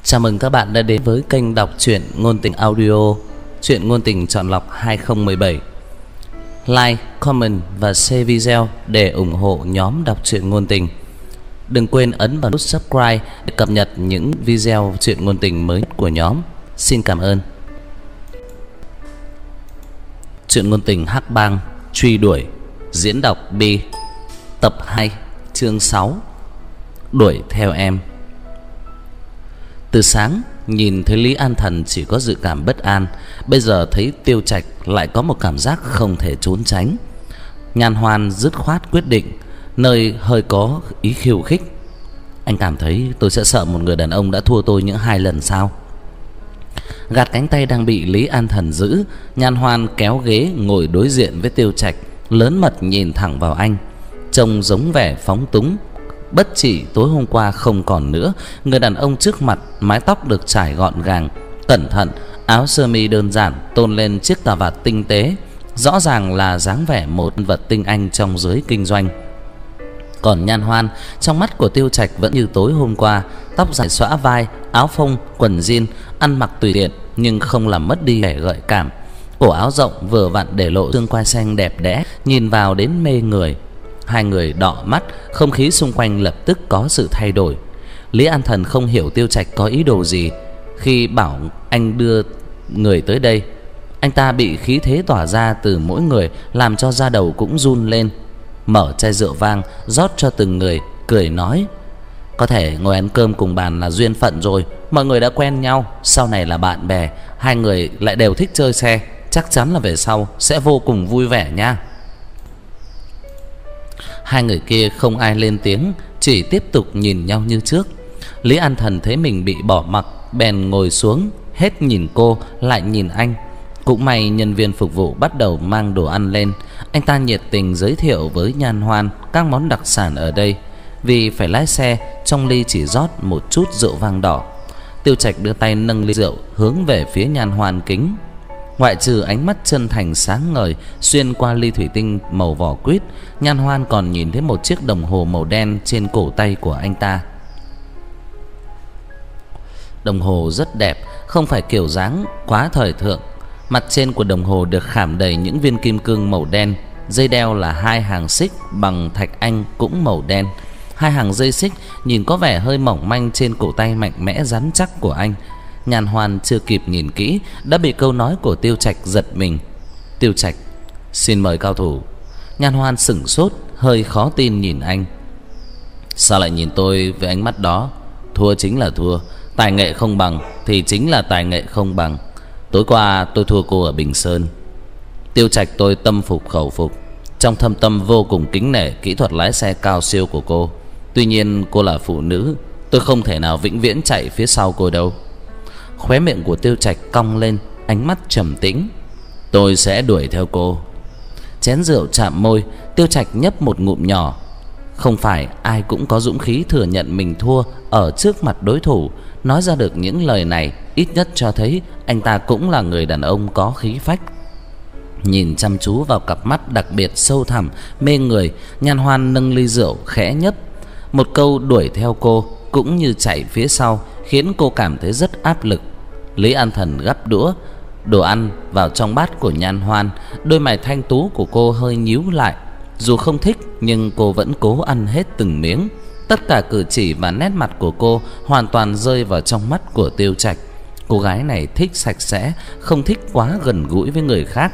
Chào mừng các bạn đã đến với kênh đọc truyện ngôn tình audio, truyện ngôn tình chọn lọc 2017. Like, comment và share video để ủng hộ nhóm đọc truyện ngôn tình. Đừng quên ấn vào nút subscribe để cập nhật những video truyện ngôn tình mới nhất của nhóm. Xin cảm ơn. Truyện ngôn tình Hắc Bang truy đuổi, diễn đọc Bi, tập 2, chương 6. Đuổi theo em. Từ sáng nhìn thấy Lý An Thần chỉ có dự cảm bất an, bây giờ thấy Tiêu Trạch lại có một cảm giác không thể trốn tránh. Nhan Hoan dứt khoát quyết định, nơi hơi có ý khiêu khích: anh cảm thấy tôi sẽ sợ một người đàn ông đã thua tôi những 2 lần sao? Gạt cánh tay đang bị Lý An Thần giữ, Nhan Hoan kéo ghế ngồi đối diện với Tiêu Trạch, lớn mật nhìn thẳng vào anh, trông giống vẻ phóng túng. Bất chỉ tối hôm qua không còn nữa, người đàn ông trước mặt mái tóc được trải gọn gàng, cẩn thận, áo sơ mi đơn giản tôn lên chiếc cà vạt tinh tế, rõ ràng là dáng vẻ một nhân vật tinh anh trong giới kinh doanh. Còn Nhan Hoan, trong mắt của Tiêu Trạch vẫn như tối hôm qua, tóc dài xõa vai, áo phông, quần jean, ăn mặc tùy tiện nhưng không làm mất đi vẻ gợi cảm. Cổ áo rộng vừa vặn để lộ xương quai xanh đẹp đẽ, nhìn vào đến mê người. Hai người đọ mắt, không khí xung quanh lập tức có sự thay đổi. Lý An Thần không hiểu Tiêu Trạch có ý đồ gì khi bảo anh đưa người tới đây. Anh ta bị khí thế tỏa ra từ mỗi người làm cho da đầu cũng run lên. Mở chai rượu vang rót cho từng người, cười nói: có thể ngồi ăn cơm cùng bàn là duyên phận rồi, mọi người đã quen nhau, sau này là bạn bè, hai người lại đều thích chơi xe, chắc chắn là về sau sẽ vô cùng vui vẻ nha. Hai người kia không ai lên tiếng, chỉ tiếp tục nhìn nhau như trước. Lý An Thần thấy mình bị bỏ mặc, bèn ngồi xuống, hết nhìn cô lại nhìn anh. Cũng may nhân viên phục vụ bắt đầu mang đồ ăn lên. Anh ta nhiệt tình giới thiệu với Nhan Hoan các món đặc sản ở đây. Vì phải lái xe, trong ly chỉ rót một chút rượu vang đỏ. Tiêu Trạch đưa tay nâng ly rượu hướng về phía Nhan Hoan kính. Ngoại trừ ánh mắt chân thành sáng ngời xuyên qua ly thủy tinh màu vỏ quýt, Nhan Hoan còn nhìn thấy một chiếc đồng hồ màu đen trên cổ tay của anh ta. Đồng hồ rất đẹp, không phải kiểu dáng quá thời thượng. Mặt trên của đồng hồ được khảm đầy những viên kim cương màu đen. Dây đeo là 2 hàng xích bằng thạch anh cũng màu đen. 2 hàng dây xích nhìn có vẻ hơi mỏng manh trên cổ tay mạnh mẽ rắn chắc của anh. Nhan Hoan chưa kịp nhìn kỹ đã bị câu nói của Tiêu Trạch giật mình. Tiêu Trạch: xin mời cao thủ. Nhan Hoan sửng sốt, hơi khó tin nhìn anh. Sao lại nhìn tôi với ánh mắt đó? Thua chính là thua, tài nghệ không bằng thì chính là tài nghệ không bằng. Tối qua tôi thua cô ở Bình Sơn. Tiêu Trạch tôi tâm phục khẩu phục, trong thâm tâm vô cùng kính nể kỹ thuật lái xe cao siêu của cô. Tuy nhiên cô là phụ nữ, tôi không thể nào vĩnh viễn chạy phía sau cô đâu. Khóe miệng của Tiêu Trạch cong lên, ánh mắt trầm tĩnh. Tôi sẽ đuổi theo cô. Chén rượu chạm môi, Tiêu Trạch nhấp một ngụm nhỏ. Không phải ai cũng có dũng khí thừa nhận mình thua ở trước mặt đối thủ. Nói ra được những lời này ít nhất cho thấy anh ta cũng là người đàn ông có khí phách. Nhìn chăm chú vào cặp mắt đặc biệt sâu thẳm mê người, Nhan Hoan nâng ly rượu khẽ nhấp. Một câu đuổi theo cô cũng như chạy phía sau khiến cô cảm thấy rất áp lực. Lý An Thần gắp đũa đồ ăn vào trong bát của Nhan Hoan. Đôi mày thanh tú của cô hơi nhíu lại. Dù không thích nhưng cô vẫn cố ăn hết từng miếng. Tất cả cử chỉ và nét mặt của cô hoàn toàn rơi vào trong mắt của Tiêu Trạch. Cô gái này thích sạch sẽ, không thích quá gần gũi với người khác.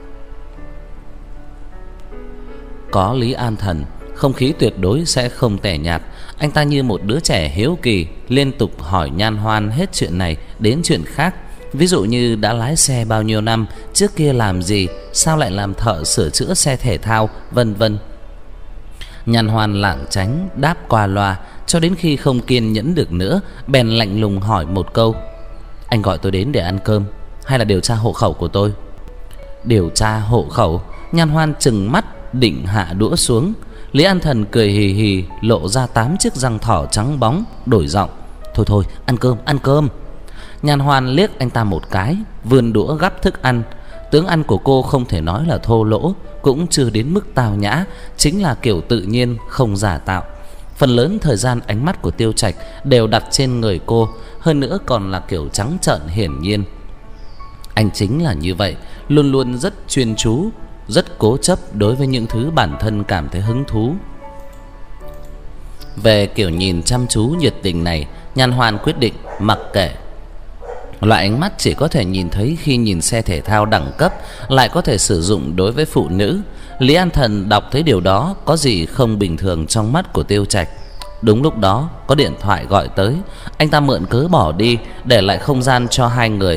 Có Lý An Thần, không khí tuyệt đối sẽ không tẻ nhạt. Anh ta như một đứa trẻ hiếu kỳ, liên tục hỏi Nhan Hoan hết chuyện này đến chuyện khác. Ví dụ như đã lái xe bao nhiêu năm, trước kia làm gì, sao lại làm thợ sửa chữa xe thể thao, vân vân. Nhan Hoan lảng tránh đáp qua loa, cho đến khi không kiên nhẫn được nữa, bèn lạnh lùng hỏi một câu: anh gọi tôi đến để ăn cơm hay là điều tra hộ khẩu của tôi? Điều tra hộ khẩu? Nhan Hoan trừng mắt định hạ đũa xuống. Lý An Thần cười hì hì, lộ ra 8 chiếc răng thỏ trắng bóng, đổi giọng: thôi thôi, ăn cơm, ăn cơm. Nhan Hoan liếc anh ta một cái, vươn đũa gắp thức ăn. Tướng ăn của cô không thể nói là thô lỗ, cũng chưa đến mức tào nhã, chính là kiểu tự nhiên không giả tạo. Phần lớn thời gian ánh mắt của Tiêu Trạch đều đặt trên người cô, hơn nữa còn là kiểu trắng trợn hiển nhiên. Anh chính là như vậy, luôn luôn rất chuyên chú, rất cố chấp đối với những thứ bản thân cảm thấy hứng thú. Về kiểu nhìn chăm chú nhiệt tình này, Nhan Hoan quyết định mặc kệ. Loại ánh mắt chỉ có thể nhìn thấy khi nhìn xe thể thao đẳng cấp, lại có thể sử dụng đối với phụ nữ. Lý An Thần đọc thấy điều đó có gì không bình thường trong mắt của Tiêu Trạch. Đúng lúc đó có điện thoại gọi tới, anh ta mượn cớ bỏ đi, để lại không gian cho hai người.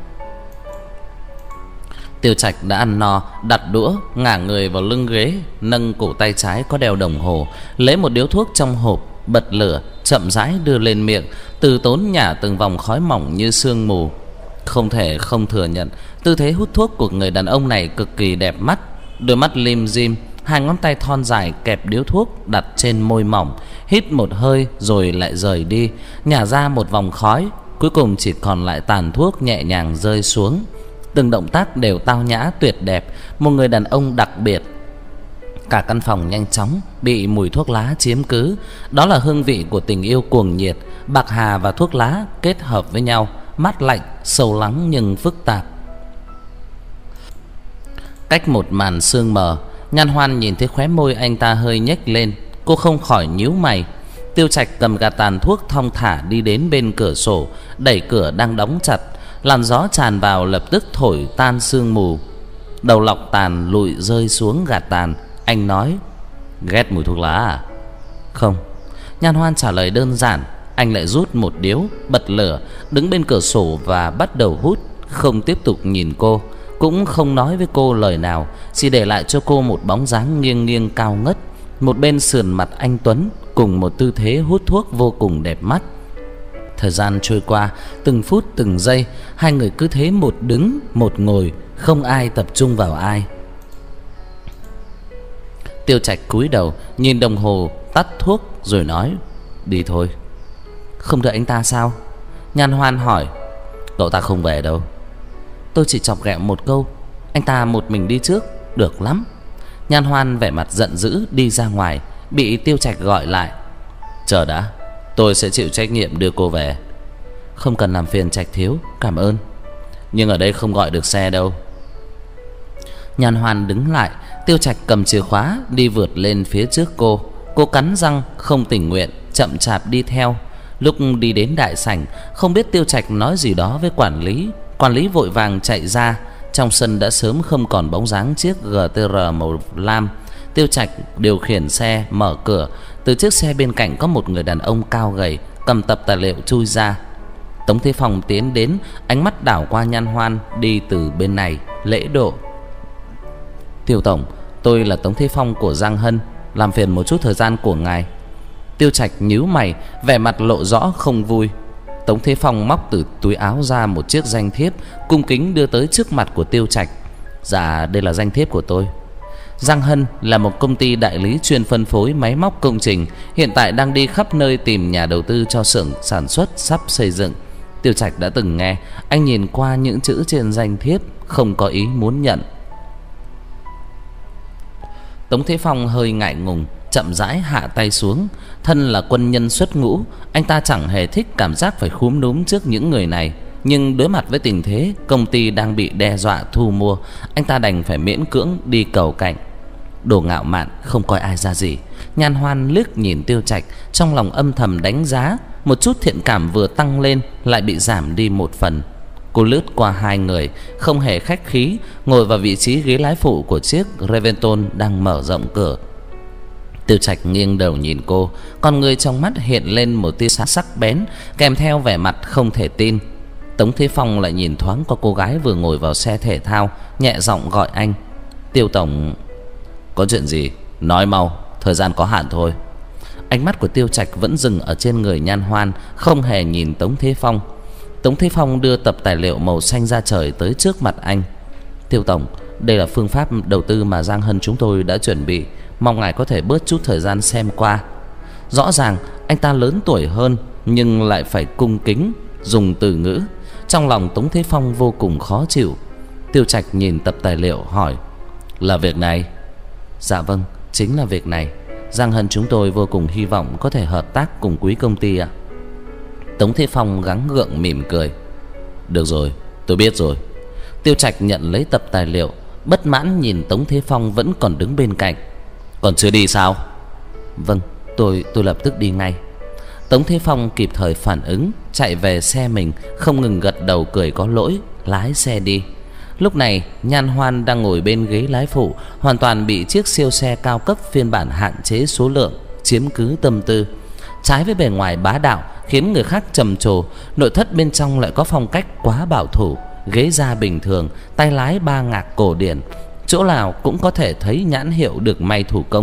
Tiêu Trạch đã ăn no, đặt đũa, ngả người vào lưng ghế, nâng cổ tay trái có đeo đồng hồ, lấy một điếu thuốc trong hộp, bật lửa, chậm rãi đưa lên miệng, từ tốn nhả từng vòng khói mỏng như sương mù. Không thể không thừa nhận, tư thế hút thuốc của người đàn ông này cực kỳ đẹp mắt. Đôi mắt lim dim, hai ngón tay thon dài kẹp điếu thuốc đặt trên môi mỏng, hít một hơi rồi lại rời đi, nhả ra một vòng khói, cuối cùng chỉ còn lại tàn thuốc nhẹ nhàng rơi xuống. Từng động tác đều tao nhã tuyệt đẹp, một người đàn ông đặc biệt. Cả căn phòng nhanh chóng bị mùi thuốc lá chiếm cứ. Đó là hương vị của tình yêu cuồng nhiệt. Bạc hà và thuốc lá kết hợp với nhau, mát lạnh, sâu lắng nhưng phức tạp. Cách một màn sương mờ, Nhan Hoan nhìn thấy khóe môi anh ta hơi nhếch lên. Cô không khỏi nhíu mày. Tiêu Trạch cầm gạt tàn thuốc thong thả đi đến bên cửa sổ, đẩy cửa đang đóng chặt. Làn gió tràn vào lập tức thổi tan sương mù. Đầu lọc tàn lụi rơi xuống gạt tàn. Anh nói: ghét mùi thuốc lá à? Không. Nhan Hoan trả lời đơn giản. Anh lại rút một điếu, bật lửa, đứng bên cửa sổ và bắt đầu hút, không tiếp tục nhìn cô, cũng không nói với cô lời nào, chỉ để lại cho cô một bóng dáng nghiêng nghiêng cao ngất, một bên sườn mặt anh tuấn, cùng một tư thế hút thuốc vô cùng đẹp mắt. Thời gian trôi qua, từng phút từng giây, hai người cứ thế một đứng một ngồi, không ai tập trung vào ai. Tiêu Trạch cúi đầu nhìn đồng hồ, tắt thuốc rồi nói: đi thôi. Không đợi anh ta sao? Nhan Hoan hỏi. Cậu ta không về đâu. Tôi chỉ chọc ghẹo một câu, anh ta một mình đi trước. Được lắm. Nhan Hoan vẻ mặt giận dữ đi ra ngoài, bị Tiêu Trạch gọi lại. Chờ đã, tôi sẽ chịu trách nhiệm đưa cô về. Không cần làm phiền Trạch thiếu, cảm ơn. Nhưng ở đây không gọi được xe đâu. Nhan Hoan đứng lại. Tiêu Trạch cầm chìa khóa đi vượt lên phía trước cô. Cô cắn răng không tình nguyện, chậm chạp đi theo. Lúc đi đến đại sảnh, không biết Tiêu Trạch nói gì đó với quản lý. Quản lý vội vàng chạy ra. Trong sân đã sớm không còn bóng dáng chiếc GTR màu lam. Tiêu Trạch điều khiển xe mở cửa. Từ chiếc xe bên cạnh có một người đàn ông cao gầy, cầm tập tài liệu chui ra. Tống Thế Phong tiến đến, ánh mắt đảo qua Nhan Hoan đi từ bên này, lễ độ. Tiêu tổng, tôi là Tống Thế Phong của Giang Hân, làm phiền một chút thời gian của ngài. Tiêu Trạch nhíu mày, vẻ mặt lộ rõ không vui. Tống Thế Phong móc từ túi áo ra một chiếc danh thiếp, cung kính đưa tới trước mặt của Tiêu Trạch. Dạ, đây là danh thiếp của tôi. Giang Hân là một công ty đại lý chuyên phân phối máy móc công trình, hiện tại đang đi khắp nơi tìm nhà đầu tư cho xưởng sản xuất sắp xây dựng. Tiêu Trạch đã từng nghe, anh nhìn qua những chữ trên danh thiếp, không có ý muốn nhận. Tống Thế Phong hơi ngại ngùng, chậm rãi hạ tay xuống. Thân là quân nhân xuất ngũ, anh ta chẳng hề thích cảm giác phải khúm núm trước những người này. Nhưng đối mặt với tình thế công ty đang bị đe dọa thu mua, anh ta đành phải miễn cưỡng đi cầu cạnh. Đồ ngạo mạn không coi ai ra gì. Nhan Hoan liếc nhìn Tiêu Trạch, trong lòng âm thầm đánh giá. Một chút thiện cảm vừa tăng lên lại bị giảm đi một phần. Cô lướt qua hai người, không hề khách khí, ngồi vào vị trí ghế lái phụ của chiếc Reventon đang mở rộng cửa. Tiêu Trạch nghiêng đầu nhìn cô, con người trong mắt hiện lên một tia sắc bén, kèm theo vẻ mặt không thể tin. Tống Thế Phong lại nhìn thoáng qua cô gái vừa ngồi vào xe thể thao, nhẹ giọng gọi anh. Tiêu tổng. Có chuyện gì? Nói mau, thời gian có hạn thôi. Ánh mắt của Tiêu Trạch vẫn dừng ở trên người Nhan Hoan, không hề nhìn Tống Thế Phong. Tống Thế Phong đưa tập tài liệu màu xanh da trời tới trước mặt anh. Tiêu tổng, đây là phương pháp đầu tư mà Giang Hân chúng tôi đã chuẩn bị, mong ngài có thể bớt chút thời gian xem qua. Rõ ràng anh ta lớn tuổi hơn, nhưng lại phải cung kính dùng từ ngữ. Trong lòng Tống Thế Phong vô cùng khó chịu. Tiêu Trạch nhìn tập tài liệu hỏi. Là việc này? Dạ vâng, chính là việc này. Giang Hân chúng tôi vô cùng hy vọng có thể hợp tác cùng quý công ty ạ. Tống Thế Phong gắng gượng mỉm cười. Được rồi, tôi biết rồi. Tiêu Trạch nhận lấy tập tài liệu, bất mãn nhìn Tống Thế Phong vẫn còn đứng bên cạnh. Còn chưa đi sao? Vâng, tôi lập tức đi ngay. Tống Thế Phong kịp thời phản ứng, chạy về xe mình, không ngừng gật đầu cười có lỗi, lái xe đi. Lúc này Nhan Hoan đang ngồi bên ghế lái phụ, hoàn toàn bị chiếc siêu xe cao cấp phiên bản hạn chế số lượng chiếm cứ tâm tư. Trái với bề ngoài bá đạo khiến người khác trầm trồ, nội thất bên trong lại có phong cách quá bảo thủ, ghế da bình thường, tay lái ba ngạc cổ điển, chỗ nào cũng có thể thấy nhãn hiệu được may thủ công.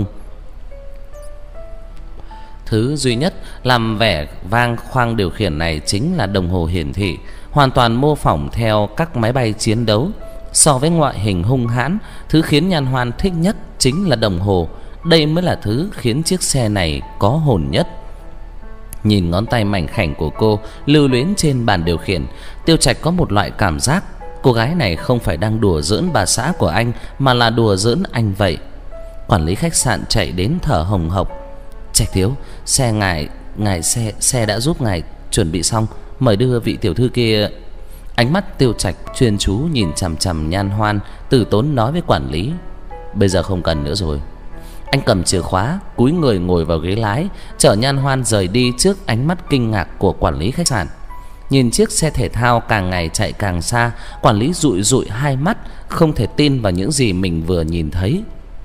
Thứ duy nhất làm vẻ vang khoang điều khiển này chính là đồng hồ hiển thị, hoàn toàn mô phỏng theo các máy bay chiến đấu. So với ngoại hình hung hãn, thứ khiến Nhan Hoan thích nhất chính là đồng hồ. Đây mới là thứ khiến chiếc xe này có hồn nhất. Nhìn ngón tay mảnh khảnh của cô lưu luyến trên bàn điều khiển, Tiêu Trạch có một loại cảm giác cô gái này không phải đang đùa giỡn bà xã của anh, mà là đùa giỡn anh vậy. Quản lý khách sạn chạy đến thở hồng hộc. Trạch thiếu, xe ngài xe đã giúp ngài chuẩn bị xong, mời đưa vị tiểu thư kia. Ánh mắt Tiêu Trạch chuyên chú nhìn chằm chằm Nhan Hoan, từ tốn nói với quản lý. Bây giờ không cần nữa rồi. Anh cầm chìa khóa, cúi người ngồi vào ghế lái, chở Nhan Hoan rời đi trước ánh mắt kinh ngạc của quản lý khách sạn. Nhìn chiếc xe thể thao càng ngày chạy càng xa, quản lý dụi dụi hai mắt, không thể tin vào những gì mình vừa nhìn thấy.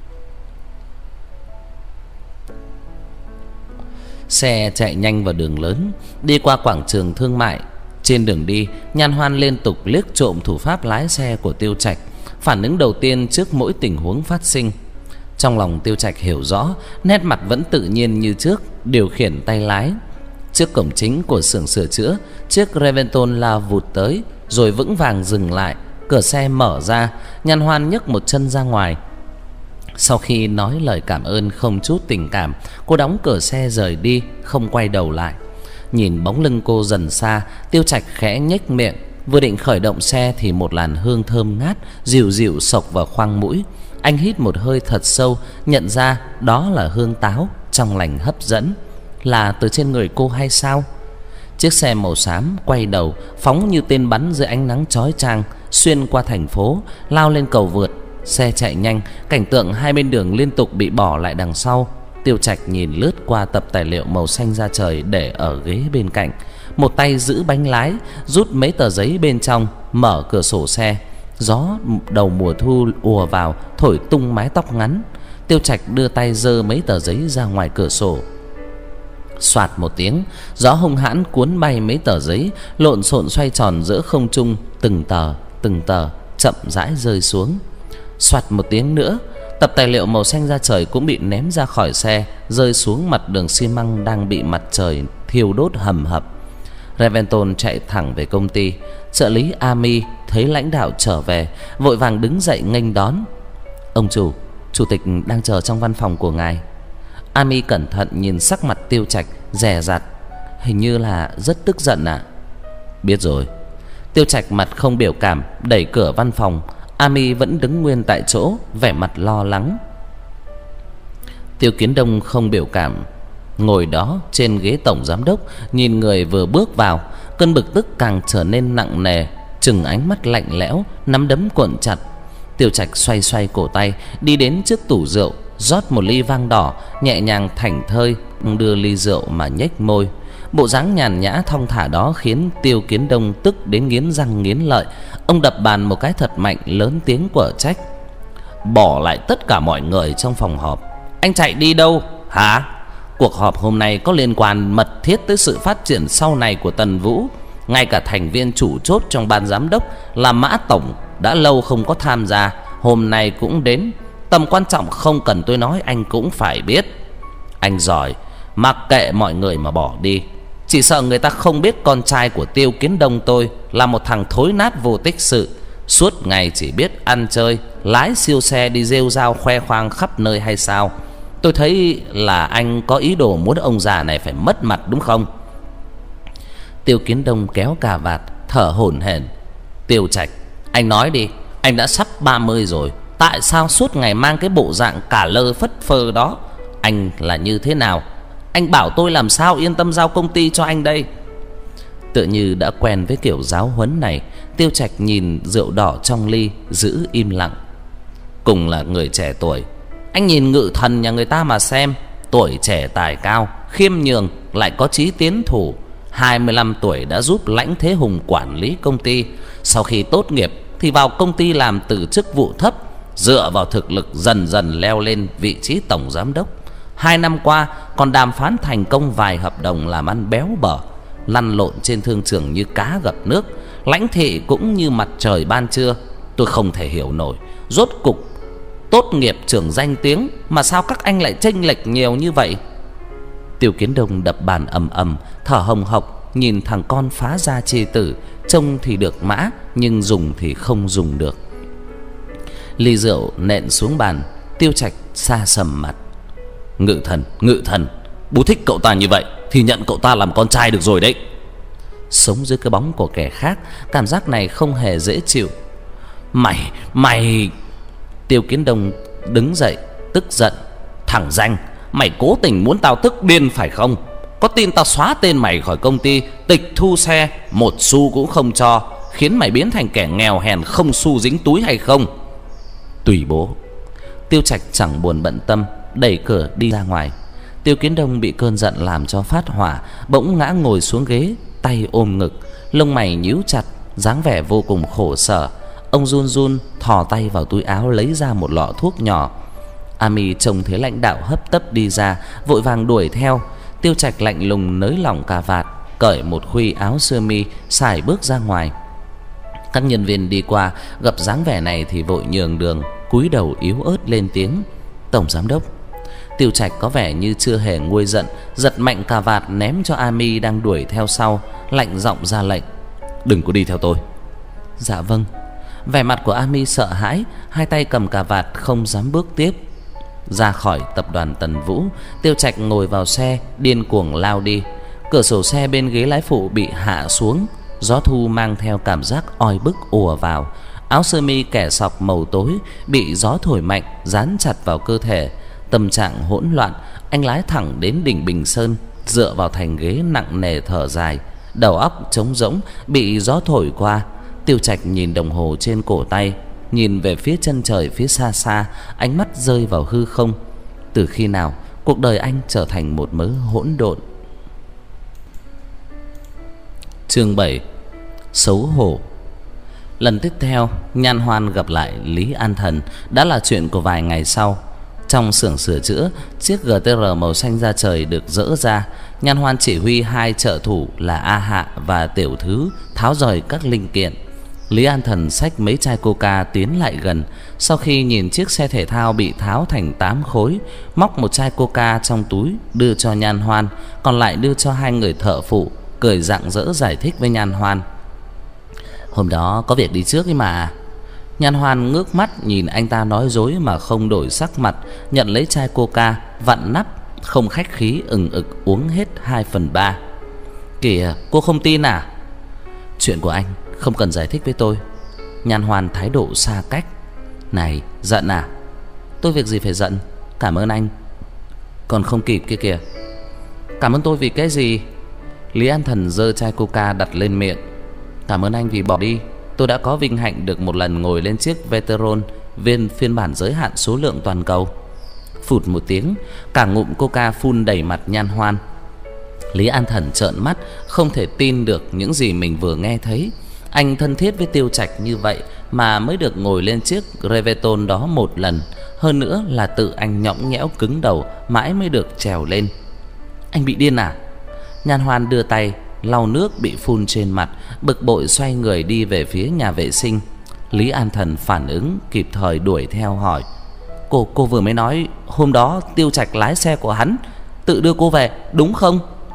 Xe chạy nhanh vào đường lớn, đi qua quảng trường thương mại. Trên đường đi, Nhan Hoan liên tục liếc trộm thủ pháp lái xe của Tiêu Trạch, phản ứng đầu tiên trước mỗi tình huống phát sinh. Trong lòng Tiêu Trạch hiểu rõ, nét mặt vẫn tự nhiên như trước, điều khiển tay lái. Trước cổng chính của xưởng sửa chữa, chiếc Reventon lao vụt tới, rồi vững vàng dừng lại. Cửa xe mở ra, Nhan Hoan nhấc một chân ra ngoài. Sau khi nói lời cảm ơn không chút tình cảm, cô đóng cửa xe rời đi, không quay đầu lại. Nhìn bóng lưng cô dần xa, Tiêu Trạch khẽ nhếch miệng. Vừa định khởi động xe thì một làn hương thơm ngát dịu dịu xộc vào khoang mũi. Anh hít một hơi thật sâu, nhận ra đó là hương táo trong lành hấp dẫn. Là từ trên người cô hay sao? Chiếc xe màu xám quay đầu, phóng như tên bắn dưới ánh nắng chói chang, xuyên qua thành phố, lao lên cầu vượt. Xe chạy nhanh, cảnh tượng hai bên đường liên tục bị bỏ lại đằng sau. Tiêu Trạch nhìn lướt qua tập tài liệu màu xanh da trời để ở ghế bên cạnh, một tay giữ bánh lái, rút mấy tờ giấy bên trong, mở cửa sổ xe. Gió đầu mùa thu ùa vào, thổi tung mái tóc ngắn. Tiêu Trạch đưa tay giơ mấy tờ giấy ra ngoài cửa sổ. Soạt một tiếng, gió hung hãn cuốn bay mấy tờ giấy, lộn xộn xoay tròn giữa không trung, từng tờ chậm rãi rơi xuống. Soạt một tiếng nữa, tập tài liệu màu xanh da trời cũng bị ném ra khỏi xe, rơi xuống mặt đường xi măng đang bị mặt trời thiêu đốt hầm hập. Reventon chạy thẳng về công ty. Trợ lý Ami thấy lãnh đạo trở về, vội vàng đứng dậy nghênh đón. Ông chủ tịch đang chờ trong văn phòng của ngài. Ami cẩn thận nhìn sắc mặt Tiêu Trạch, dè dặt. Hình như là rất tức giận ạ. Biết rồi. Tiêu Trạch mặt không biểu cảm, đẩy cửa văn phòng. Ami vẫn đứng nguyên tại chỗ, vẻ mặt lo lắng. Tiêu Kiến Đông không biểu cảm, ngồi đó trên ghế tổng giám đốc, nhìn người vừa bước vào, cơn bực tức càng trở nên nặng nề, trừng ánh mắt lạnh lẽo, nắm đấm cuộn chặt. Tiêu Trạch xoay xoay cổ tay, đi đến trước tủ rượu, rót một ly vang đỏ, nhẹ nhàng thảnh thơi đưa ly rượu mà nhếch môi. Bộ dáng nhàn nhã thong thả đó khiến Tiêu Kiến Đông tức đến nghiến răng nghiến lợi. Ông đập bàn một cái thật mạnh, lớn tiếng quở trách. Bỏ lại tất cả mọi người trong phòng họp. Anh chạy đi đâu hả? Cuộc họp hôm nay có liên quan mật thiết tới sự phát triển sau này của Tần Vũ. Ngay cả thành viên chủ chốt trong ban giám đốc là Mã Tổng đã lâu không có tham gia, hôm nay cũng đến. Tầm quan trọng không cần tôi nói, anh cũng phải biết. Anh giỏi, mặc kệ mọi người mà bỏ đi. Chỉ sợ người ta không biết con trai của Tiêu Kiến Đông tôi là một thằng thối nát vô tích sự, suốt ngày chỉ biết ăn chơi, lái siêu xe đi rêu rao khoe khoang khắp nơi hay sao? Tôi thấy là anh có ý đồ muốn ông già này phải mất mặt đúng không? Tiêu Kiến Đông kéo cà vạt, thở hổn hển. Tiêu Trạch, anh nói đi, anh đã sắp 30 rồi, tại sao suốt ngày mang cái bộ dạng cả lơ phất phơ đó? anh là như thế nào? Anh bảo tôi làm sao yên tâm giao công ty cho anh đây? Tựa như đã quen với kiểu giáo huấn này, Tiêu Trạch nhìn rượu đỏ trong ly, giữ im lặng. Cùng là người trẻ tuổi, anh nhìn Ngự Thần nhà người ta mà xem. Tuổi trẻ tài cao, khiêm nhường, lại có chí tiến thủ. 25 tuổi đã giúp Lãnh Thế Hùng quản lý công ty. Sau khi tốt nghiệp thì vào công ty làm từ chức vụ thấp, dựa vào thực lực dần dần leo lên vị trí tổng giám đốc. 2 năm qua còn đàm phán thành công vài hợp đồng làm ăn béo bở, lăn lộn trên thương trường như cá gặp nước. Lãnh thị cũng như mặt trời ban trưa. Tôi không thể hiểu nổi, rốt cục tốt nghiệp trưởng danh tiếng mà sao các anh lại chênh lệch nhiều như vậy? Tiêu Kiến Đông đập bàn ầm ầm, thở hồng hộc, nhìn thằng con phá gia chi tử, trông thì được mã nhưng dùng thì không dùng được. Ly rượu nện xuống bàn, Tiêu Trạch sa sầm mặt. Ngự Thần, bố thích cậu ta như vậy thì nhận cậu ta làm con trai được rồi đấy. Sống dưới cái bóng của kẻ khác, cảm giác này không hề dễ chịu. Mày Tiêu Kiến Đông đứng dậy tức giận. Thằng danh, mày cố tình muốn tao tức điên phải không? Có tin tao xóa tên mày khỏi công ty, tịch thu xe, 1 xu cũng không cho, khiến mày biến thành kẻ nghèo hèn không xu dính túi hay không? Tùy bố. Tiêu Trạch chẳng buồn bận tâm, đẩy cửa đi ra ngoài. Tiêu Kiến Đông bị cơn giận làm cho phát hỏa, bỗng ngã ngồi xuống ghế, tay ôm ngực, lông mày nhíu chặt, dáng vẻ vô cùng khổ sở. Ông run run thò tay vào túi áo lấy ra một lọ thuốc nhỏ. Ami trông thấy lãnh đạo hấp tấp đi ra, vội vàng đuổi theo. Tiêu Trạch lạnh lùng nới lỏng cà vạt, cởi một khuy áo sơ mi, sải bước ra ngoài. Các nhân viên đi qua gặp dáng vẻ này thì vội nhường đường, cúi đầu yếu ớt lên tiếng. Tổng giám đốc. Tiêu Trạch có vẻ như chưa hề nguôi giận, giật mạnh cà vạt ném cho Ami đang đuổi theo sau, lạnh giọng ra lệnh. Đừng có đi theo tôi. Dạ vâng. Vẻ mặt của Ami sợ hãi, hai tay cầm cà vạt không dám bước tiếp. Ra khỏi tập đoàn Tần Vũ, Tiêu Trạch ngồi vào xe, điên cuồng lao đi. Cửa sổ xe bên ghế lái phụ bị hạ xuống, gió thu mang theo cảm giác oi bức ùa vào. Áo sơ mi kẻ sọc màu tối bị gió thổi mạnh dán chặt vào cơ thể. Tâm trạng hỗn loạn, anh lái thẳng đến đỉnh Bình Sơn, dựa vào thành ghế nặng nề thở dài, đầu óc trống rỗng bị gió thổi qua. Tiêu Trạch nhìn đồng hồ trên cổ tay, nhìn về phía chân trời phía xa xa, ánh mắt rơi vào hư không. Từ khi nào cuộc đời anh trở thành một mớ hỗn độn? Chương 7. Xấu hổ. Lần tiếp theo, Nhan Hoan gặp lại Lý An Thần đã là chuyện của vài ngày sau. Trong xưởng sửa chữa, chiếc GTR màu xanh da trời được dỡ ra. Nhan Hoan chỉ huy 2 trợ thủ là A Hạ và Tiểu Thứ tháo rời các linh kiện. Lý An Thần xách mấy chai coca tiến lại gần. Sau khi nhìn chiếc xe thể thao bị tháo thành 8 khối, móc một chai coca trong túi đưa cho Nhan Hoan, còn lại đưa cho 2 người thợ phụ, cười rạng rỡ giải thích với Nhan Hoan. Hôm đó có việc đi trước ấy mà. Nhan Hoan ngước mắt nhìn anh ta nói dối mà không đổi sắc mặt, nhận lấy chai coca, vặn nắp, không khách khí ừng ực uống hết 2/3. Kìa, cô không tin à? Chuyện của anh không cần giải thích với tôi. Nhan Hoan thái độ xa cách. Này, giận à? Tôi việc gì phải giận? Cảm ơn anh. Còn không kịp kia kìa. Cảm ơn tôi vì cái gì? Lý An Thần giơ chai coca đặt lên miệng. Cảm ơn anh vì bỏ đi. Tôi đã có vinh hạnh được một lần ngồi lên chiếc Veteran phiên bản giới hạn số lượng toàn cầu. Phụt một tiếng, cả ngụm coca phun đầy mặt Nhan Hoan. Lý An Thần trợn mắt, không thể tin được những gì mình vừa nghe thấy. Anh thân thiết với Tiêu Trạch như vậy mà mới được ngồi lên chiếc Reveton đó một lần. Hơn nữa là tự anh nhõng nhẽo cứng đầu mãi mới được trèo lên. Anh bị điên à? Nhan Hoan đưa tay lau nước bị phun trên mặt, bực bội xoay người đi về phía nhà vệ sinh. Lý An Thần phản ứng kịp thời đuổi theo hỏi. Cô vừa mới nói hôm đó Tiêu Trạch lái xe của hắn tự đưa cô về đúng không?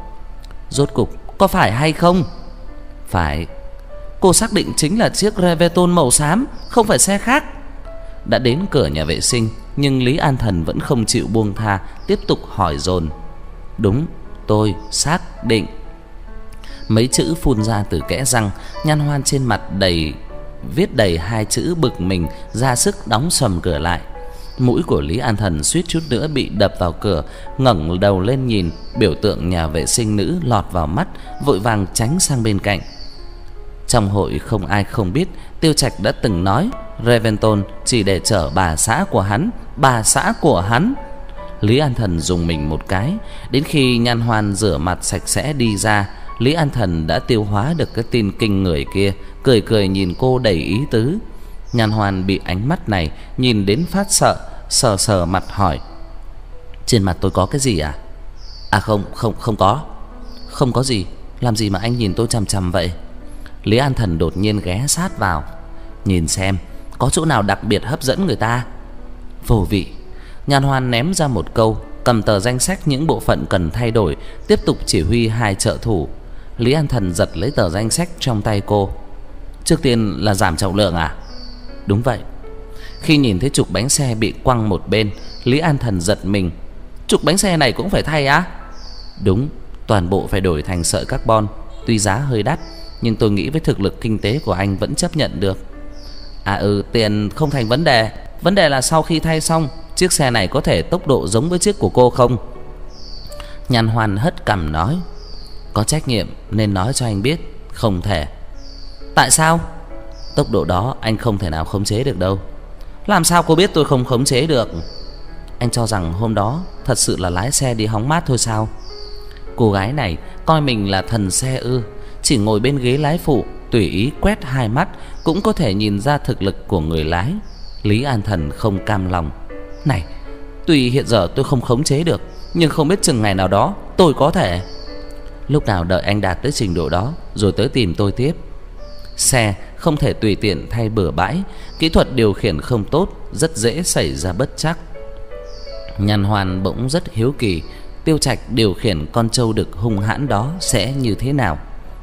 Rốt cục có phải hay không? Phải. Cô xác định chính là chiếc Reveton màu xám, không phải xe khác. Đã đến cửa nhà vệ sinh, nhưng Lý An Thần vẫn không chịu buông tha, tiếp tục hỏi dồn. Đúng, tôi xác định. Mấy chữ phun ra từ kẽ răng. Nhan Hoan trên mặt viết đầy 2 chữ bực mình, ra sức đóng sầm cửa lại. Mũi của Lý An Thần suýt chút nữa bị đập vào cửa. Ngẩng đầu lên nhìn, biểu tượng nhà vệ sinh nữ lọt vào mắt, vội vàng tránh sang bên cạnh. Trong hội không ai không biết Tiêu Trạch đã từng nói Reventon chỉ để chở bà xã của hắn. Bà xã của hắn. Lý An Thần dùng mình một cái. Đến khi Nhan Hoan rửa mặt sạch sẽ đi ra, Lý An Thần đã tiêu hóa được cái tin kinh người kia, cười cười nhìn cô đầy ý tứ. Nhan Hoan bị ánh mắt này nhìn đến phát sợ, sờ sờ mặt hỏi: trên mặt tôi có cái gì à? À không có. Không có gì? Làm gì mà anh nhìn tôi chằm chằm vậy? Lý An Thần đột nhiên ghé sát vào. Nhìn xem có chỗ nào đặc biệt hấp dẫn người ta. Vô vị. Nhan Hoan ném ra một câu, cầm tờ danh sách những bộ phận cần thay đổi, tiếp tục chỉ huy hai trợ thủ. Lý An Thần giật lấy tờ danh sách trong tay cô. Trước tiên là giảm trọng lượng à? Đúng vậy. Khi nhìn thấy trục bánh xe bị quăng một bên, Lý An Thần giật mình. Trục bánh xe này cũng phải thay á? Đúng, toàn bộ phải đổi thành sợi carbon. Tuy giá hơi đắt, nhưng tôi nghĩ với thực lực kinh tế của anh vẫn chấp nhận được. À tiền không thành vấn đề. Vấn đề là sau khi thay xong, chiếc xe này có thể tốc độ giống với chiếc của cô không? Nhan Hoan hất cằm nói: có trách nhiệm nên nói cho anh biết. Không thể. Tại sao? Tốc độ đó anh không thể nào khống chế được đâu. Làm sao cô biết tôi không khống chế được? Anh cho rằng hôm đó thật sự là lái xe đi hóng mát thôi sao? Cô gái này coi mình là thần xe ư? Chỉ ngồi bên ghế lái phụ, tùy ý quét hai mắt cũng có thể nhìn ra thực lực của người lái. Lý An Thần không cam lòng. Này, tuy hiện giờ tôi không khống chế được, nhưng không biết chừng ngày nào đó tôi có thể. Lúc nào đợi anh đạt tới trình độ đó rồi tới tìm tôi tiếp. Xe không thể tùy tiện thay bừa bãi, kỹ thuật điều khiển không tốt, rất dễ xảy ra bất trắc. Nhan Hoan bỗng rất hiếu kỳ Tiêu Trạch điều khiển con trâu đực hung hãn đó sẽ như thế nào.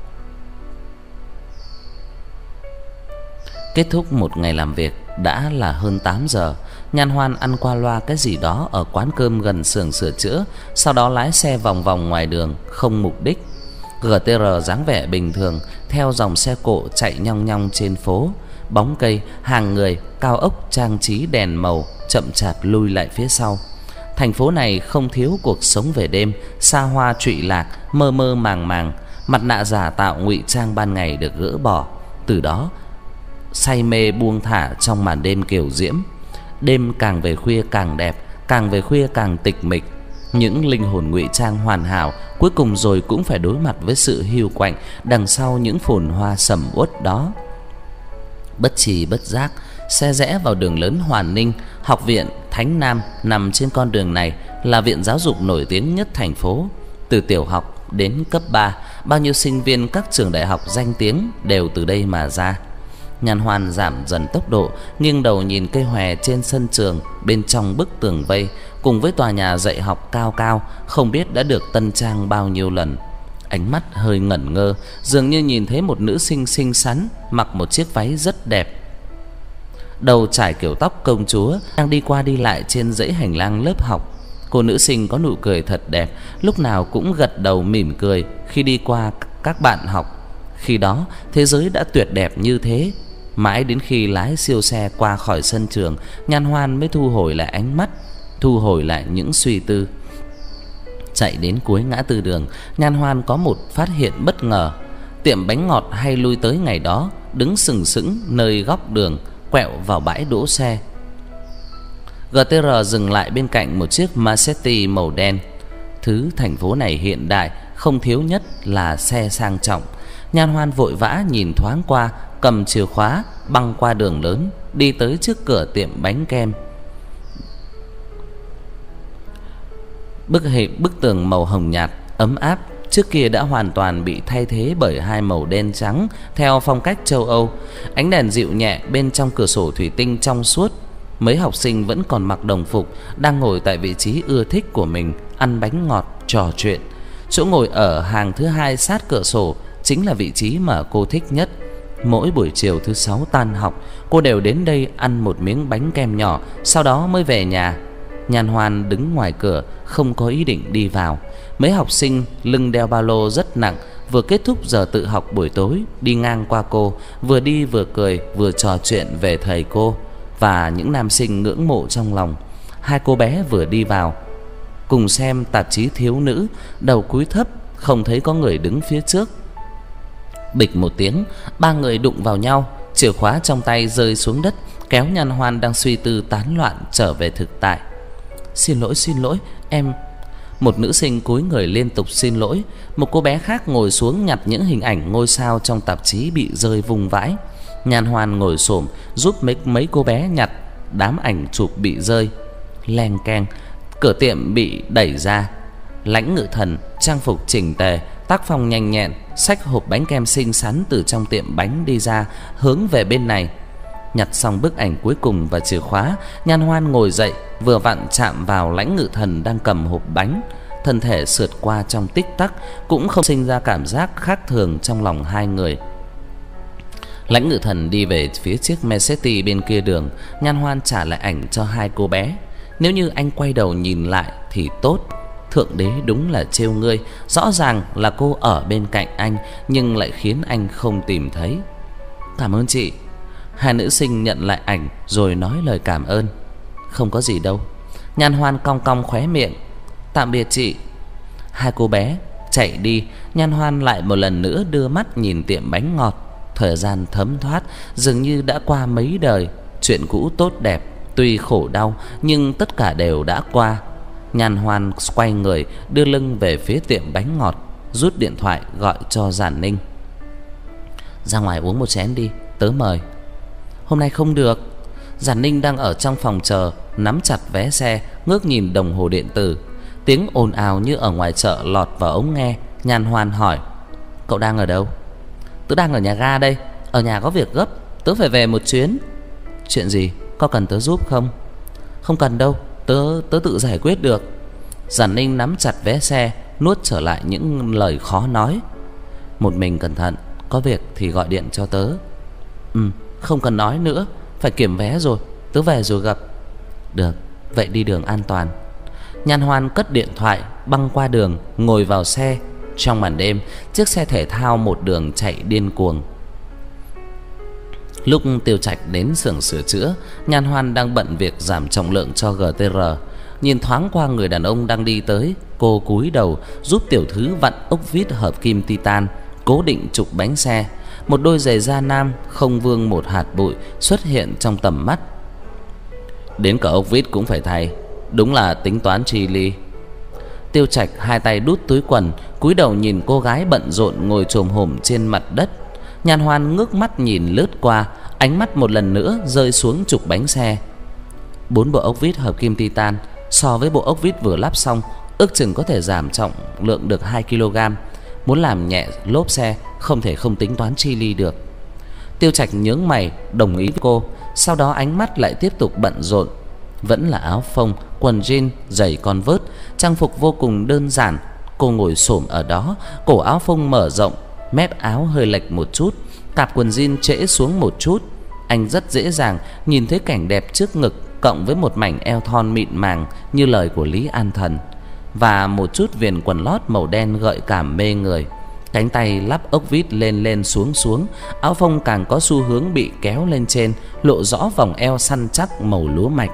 Kết thúc một ngày làm việc đã là hơn 8 giờ. Nhan Hoan ăn qua loa cái gì đó ở quán cơm gần xưởng sửa chữa, sau đó lái xe vòng vòng ngoài đường không mục đích. GTR dáng vẻ bình thường theo dòng xe cộ chạy nhong nhong trên phố. Bóng cây, hàng người, cao ốc trang trí đèn màu chậm chạp lui lại phía sau. Thành phố này không thiếu cuộc sống về đêm, xa hoa trụy lạc, mơ mơ màng màng. Mặt nạ giả tạo ngụy trang ban ngày được gỡ bỏ, từ đó say mê buông thả trong màn đêm kiều diễm. Đêm càng về khuya càng đẹp, càng về khuya càng tịch mịch. Những linh hồn ngụy trang hoàn hảo cuối cùng rồi cũng phải đối mặt với sự hiu quạnh đằng sau những phồn hoa sầm uất đó. Bất trì bất giác, xe rẽ vào đường lớn Hoàn Ninh. Học viện Thánh Nam nằm trên con đường này là viện giáo dục nổi tiếng nhất thành phố. Từ tiểu học đến cấp 3, bao nhiêu sinh viên các trường đại học danh tiếng đều từ đây mà ra. Nhan Hoan giảm dần tốc độ, nghiêng đầu nhìn cây hòe trên sân trường bên trong bức tường vây, cùng với tòa nhà dạy học cao cao không biết đã được tân trang bao nhiêu lần. Ánh mắt hơi ngẩn ngơ, dường như nhìn thấy một nữ sinh xinh xắn mặc một chiếc váy rất đẹp, đầu trải kiểu tóc công chúa, đang đi qua đi lại trên dãy hành lang lớp học. Cô nữ sinh có nụ cười thật đẹp, lúc nào cũng gật đầu mỉm cười khi đi qua các bạn học. Khi đó thế giới đã tuyệt đẹp như thế. Mãi đến khi lái siêu xe qua khỏi sân trường, Nhan Hoan mới thu hồi lại ánh mắt, thu hồi lại những suy tư. Chạy đến cuối ngã tư đường, Nhan Hoan có một phát hiện bất ngờ. Tiệm bánh ngọt hay lui tới ngày đó đứng sừng sững nơi góc đường, quẹo vào bãi đỗ xe. GTR dừng lại bên cạnh một chiếc Mercedes màu đen. Thứ thành phố này hiện đại không thiếu nhất là xe sang trọng. Nhan Hoan vội vã nhìn thoáng qua, cầm chìa khóa băng qua đường lớn, đi tới trước cửa tiệm bánh kem. Bức tường màu hồng nhạt ấm áp trước kia đã hoàn toàn bị thay thế bởi hai màu đen trắng theo phong cách châu Âu. Ánh đèn dịu nhẹ bên trong cửa sổ thủy tinh trong suốt. Mấy học sinh vẫn còn mặc đồng phục, đang ngồi tại vị trí ưa thích của mình, ăn bánh ngọt, trò chuyện. Chỗ ngồi ở hàng thứ hai sát cửa sổ chính là vị trí mà cô thích nhất. Mỗi buổi chiều thứ 6 tan học, cô đều đến đây ăn một miếng bánh kem nhỏ, sau đó mới về nhà. Nhan Hoan đứng ngoài cửa, không có ý định đi vào. Mấy học sinh lưng đeo ba lô rất nặng, vừa kết thúc giờ tự học buổi tối, đi ngang qua cô, vừa đi vừa cười, vừa trò chuyện về thầy cô. và những nam sinh ngưỡng mộ trong lòng. Hai cô bé vừa đi vào cùng xem tạp chí thiếu nữ, đầu cúi thấp, không thấy có người đứng phía trước. Bịch một tiếng, ba người đụng vào nhau, chìa khóa trong tay rơi xuống đất, kéo Nhan Hoan đang suy tư tán loạn trở về thực tại. Xin lỗi, em. Một nữ sinh cúi người liên tục xin lỗi. Một cô bé khác ngồi xuống nhặt những hình ảnh ngôi sao trong tạp chí bị rơi vung vãi. Nhan Hoan ngồi xổm giúp mấy cô bé nhặt đám ảnh chụp bị rơi. Leng keng, cửa tiệm bị đẩy ra. Lãnh Ngự Thần trang phục chỉnh tề, tác phong nhanh nhẹn, xách hộp bánh kem xinh xắn từ trong tiệm bánh đi ra, hướng về bên này. Nhặt xong bức ảnh cuối cùng và chìa khóa, Nhan Hoan ngồi dậy, vừa vặn chạm vào Lãnh Ngự Thần đang cầm hộp bánh. Thân thể sượt qua trong tích tắc, cũng không sinh ra cảm giác khác thường trong lòng hai người. Lãnh Ngự Thần đi về phía chiếc Mercedes bên kia đường. Nhan Hoan trả lại ảnh cho hai cô bé. Nếu như anh quay đầu nhìn lại thì tốt. Thượng đế đúng là trêu ngươi, rõ ràng là cô ở bên cạnh anh nhưng lại khiến anh không tìm thấy. Cảm ơn chị. Hai nữ sinh nhận lại ảnh rồi nói lời cảm ơn. Không có gì đâu. Nhan Hoan cong cong khóe miệng. Tạm biệt chị. Hai cô bé chạy đi. Nhan Hoan lại một lần nữa đưa mắt nhìn tiệm bánh ngọt. Thời gian thấm thoát, dường như đã qua mấy đời. Chuyện cũ tốt đẹp, tuy khổ đau nhưng tất cả đều đã qua. Nhan Hoan quay người, đưa lưng về phía tiệm bánh ngọt, rút điện thoại gọi cho Giản Ninh. Ra ngoài uống một chén đi, tớ mời. Hôm nay không được. Giản Ninh đang ở trong phòng chờ, nắm chặt vé xe, ngước nhìn đồng hồ điện tử. Tiếng ồn ào như ở ngoài chợ lọt vào ống nghe. Nhan Hoan hỏi: Cậu đang ở đâu? Tớ đang ở nhà ga đây. Ở nhà có việc gấp, tớ phải về một chuyến. Chuyện gì? Có cần tớ giúp không? Không cần đâu, tớ tự giải quyết được. Giản Ninh nắm chặt vé xe, nuốt trở lại những lời khó nói. Một mình cẩn thận, có việc thì gọi điện cho tớ. Không cần nói nữa, phải kiểm vé rồi, tớ về rồi gặp. Được, vậy đi đường an toàn. Nhan Hoan cất điện thoại, băng qua đường, ngồi vào xe. Trong màn đêm, chiếc xe thể thao một đường chạy điên cuồng. Lúc Tiêu Trạch đến xưởng sửa chữa, Nhan Hoan đang bận việc giảm trọng lượng cho GTR. Nhìn thoáng qua người đàn ông đang đi tới, cô cúi đầu giúp tiểu thư vặn ốc vít hợp kim titan, cố định trục bánh xe. Một đôi giày da nam không vương một hạt bụi xuất hiện trong tầm mắt. Đến cả ốc vít cũng phải thay, đúng là tính toán chi ly. Tiêu Trạch hai tay đút túi quần, cúi đầu nhìn cô gái bận rộn ngồi chồm hổm trên mặt đất. Nhan Hoan ngước mắt nhìn lướt qua, ánh mắt một lần nữa rơi xuống trục bánh xe. 4 bộ ốc vít hợp kim titan, so với bộ ốc vít vừa lắp xong, ước chừng có thể giảm trọng lượng được 2 kg. Muốn làm nhẹ lốp xe, không thể không tính toán chi ly được. Tiêu Trạch nhướng mày, đồng ý với cô. Sau đó ánh mắt lại tiếp tục bận rộn. Vẫn là áo phông, quần jean, giày Converse, trang phục vô cùng đơn giản. Cô ngồi xổm ở đó, cổ áo phông mở rộng, mép áo hơi lệch một chút, cạp quần jean trễ xuống một chút. Anh rất dễ dàng nhìn thấy cảnh đẹp trước ngực, cộng với một mảnh eo thon mịn màng như lời của Lý An Thần, và một chút viền quần lót màu đen gợi cảm mê người. Cánh tay lắp ốc vít lên lên xuống xuống, áo phông càng có xu hướng bị kéo lên trên, lộ rõ vòng eo săn chắc màu lúa mạch.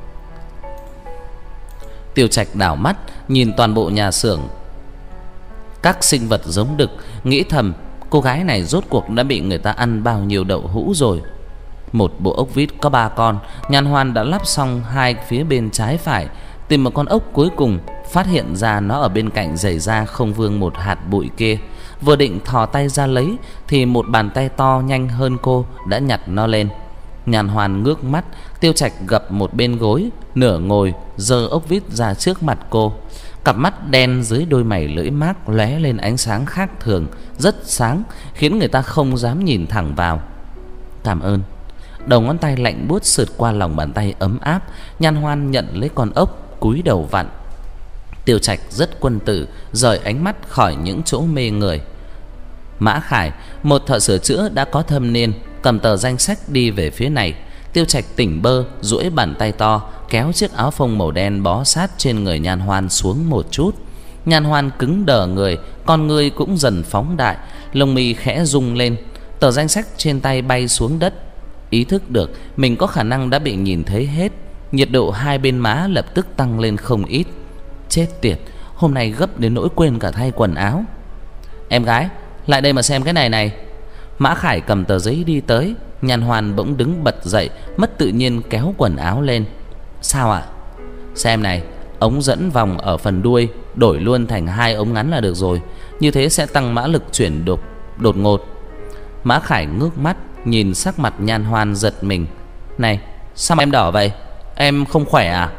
Tiêu Trạch đảo mắt nhìn toàn bộ nhà xưởng, các sinh vật giống đực, nghĩ thầm cô gái này rốt cuộc đã bị người ta ăn bao nhiêu đậu hũ rồi. Một bộ ốc vít có 3 con, Nhan Hoan đã lắp xong hai phía bên trái phải, tìm một con ốc cuối cùng, phát hiện ra nó ở bên cạnh giày da không vương một hạt bụi kia. Vừa định thò tay ra lấy thì một bàn tay to nhanh hơn cô đã nhặt nó lên. Nhan Hoan ngước mắt, Tiêu Trạch gập một bên gối, nửa ngồi, giơ ốc vít ra trước mặt cô. Cặp mắt đen dưới đôi mày lưỡi mác lóe lên ánh sáng khác thường, rất sáng, khiến người ta không dám nhìn thẳng vào. Cảm ơn. Đầu ngón tay lạnh buốt sượt qua lòng bàn tay ấm áp. Nhan Hoan nhận lấy con ốc, cúi đầu vặn. Tiêu Trạch rất quân tử, rời ánh mắt khỏi những chỗ mê người. Mã Khải, một thợ sửa chữa đã có thâm niên, cầm tờ danh sách đi về phía này. Tiêu Trạch tỉnh bơ, duỗi bàn tay to kéo chiếc áo phông màu đen bó sát trên người Nhan Hoan xuống một chút. Nhan Hoan cứng đờ người, con ngươi cũng dần phóng đại, lông mi khẽ rung lên. Tờ danh sách trên tay bay xuống đất. ý thức được mình có khả năng đã bị nhìn thấy hết, nhiệt độ hai bên má lập tức tăng lên không ít. Chết tiệt, hôm nay gấp đến nỗi quên cả thay quần áo. Em gái, lại đây mà xem cái này này. Mã Khải cầm tờ giấy đi tới. Nhan Hoan bỗng đứng bật dậy, mất tự nhiên kéo quần áo lên. Sao ạ? Xem này, ống dẫn vòng ở phần đuôi đổi luôn thành 2 ống ngắn là được rồi. Như thế sẽ tăng mã lực chuyển đột ngột. Mã Khải ngước mắt nhìn sắc mặt Nhan Hoan giật mình. Này, sao mà em đỏ vậy? Em không khỏe à?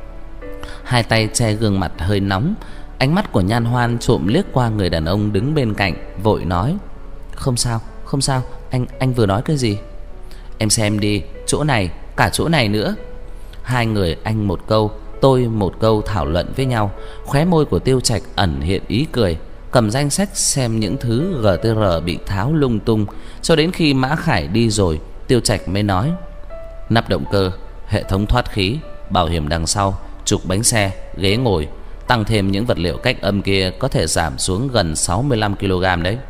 Hai tay che gương mặt hơi nóng. Ánh mắt của Nhan Hoan trộm liếc qua người đàn ông đứng bên cạnh, vội nói: Không sao, không sao. Anh vừa nói cái gì? Em xem đi, chỗ này, cả chỗ này nữa. Hai người anh một câu, tôi một câu thảo luận với nhau. Khóe môi của Tiêu Trạch ẩn hiện ý cười, cầm danh sách xem những thứ GTR bị tháo lung tung. Cho đến khi Mã Khải đi rồi, Tiêu Trạch mới nói: Nắp động cơ, hệ thống thoát khí, bảo hiểm đằng sau, trục bánh xe, ghế ngồi, tăng thêm những vật liệu cách âm kia có thể giảm xuống gần 65 kg đấy.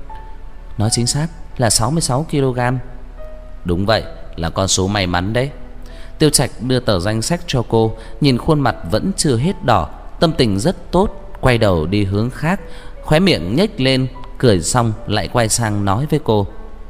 Nói chính xác là 66 kg. Đúng vậy, là con số may mắn đấy. Tiêu Trạch đưa tờ danh sách cho cô, nhìn khuôn mặt vẫn chưa hết đỏ, tâm tình rất tốt, quay đầu đi hướng khác, khóe miệng nhếch lên, cười xong lại quay sang nói với cô: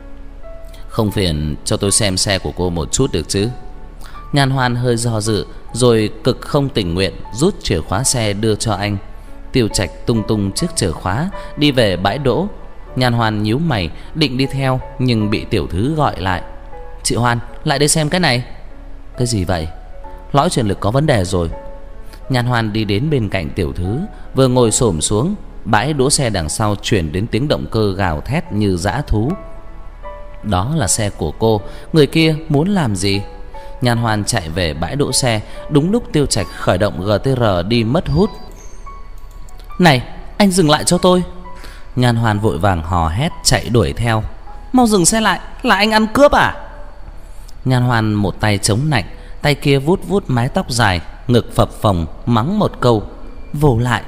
Không phiền cho tôi xem xe của cô một chút được chứ? Nhan Hoan hơi do dự, rồi cực không tình nguyện rút chìa khóa xe đưa cho anh. Tiêu Trạch tung tung chiếc chìa khóa đi về bãi đỗ. Nhan Hoan nhíu mày định đi theo, nhưng bị tiểu thư gọi lại: Chị Hoan, lại đây xem cái này. Cái gì vậy? Lõi truyền lực có vấn đề rồi. Nhan Hoan đi đến bên cạnh tiểu thư, vừa ngồi xổm xuống, bãi đỗ xe đằng sau truyền đến tiếng động cơ gào thét như dã thú. Đó là xe của cô, người kia muốn làm gì? Nhan Hoan chạy về bãi đỗ xe, đúng lúc Tiêu Trạch khởi động GTR đi mất hút. Này, anh dừng lại cho tôi. Nhan Hoan vội vàng hò hét chạy đuổi theo. Mau dừng xe lại, là anh ăn cướp à? Nhan Hoan một tay chống nạnh, tay kia vuốt vuốt mái tóc dài, ngực phập phồng mắng một câu: Vô lại.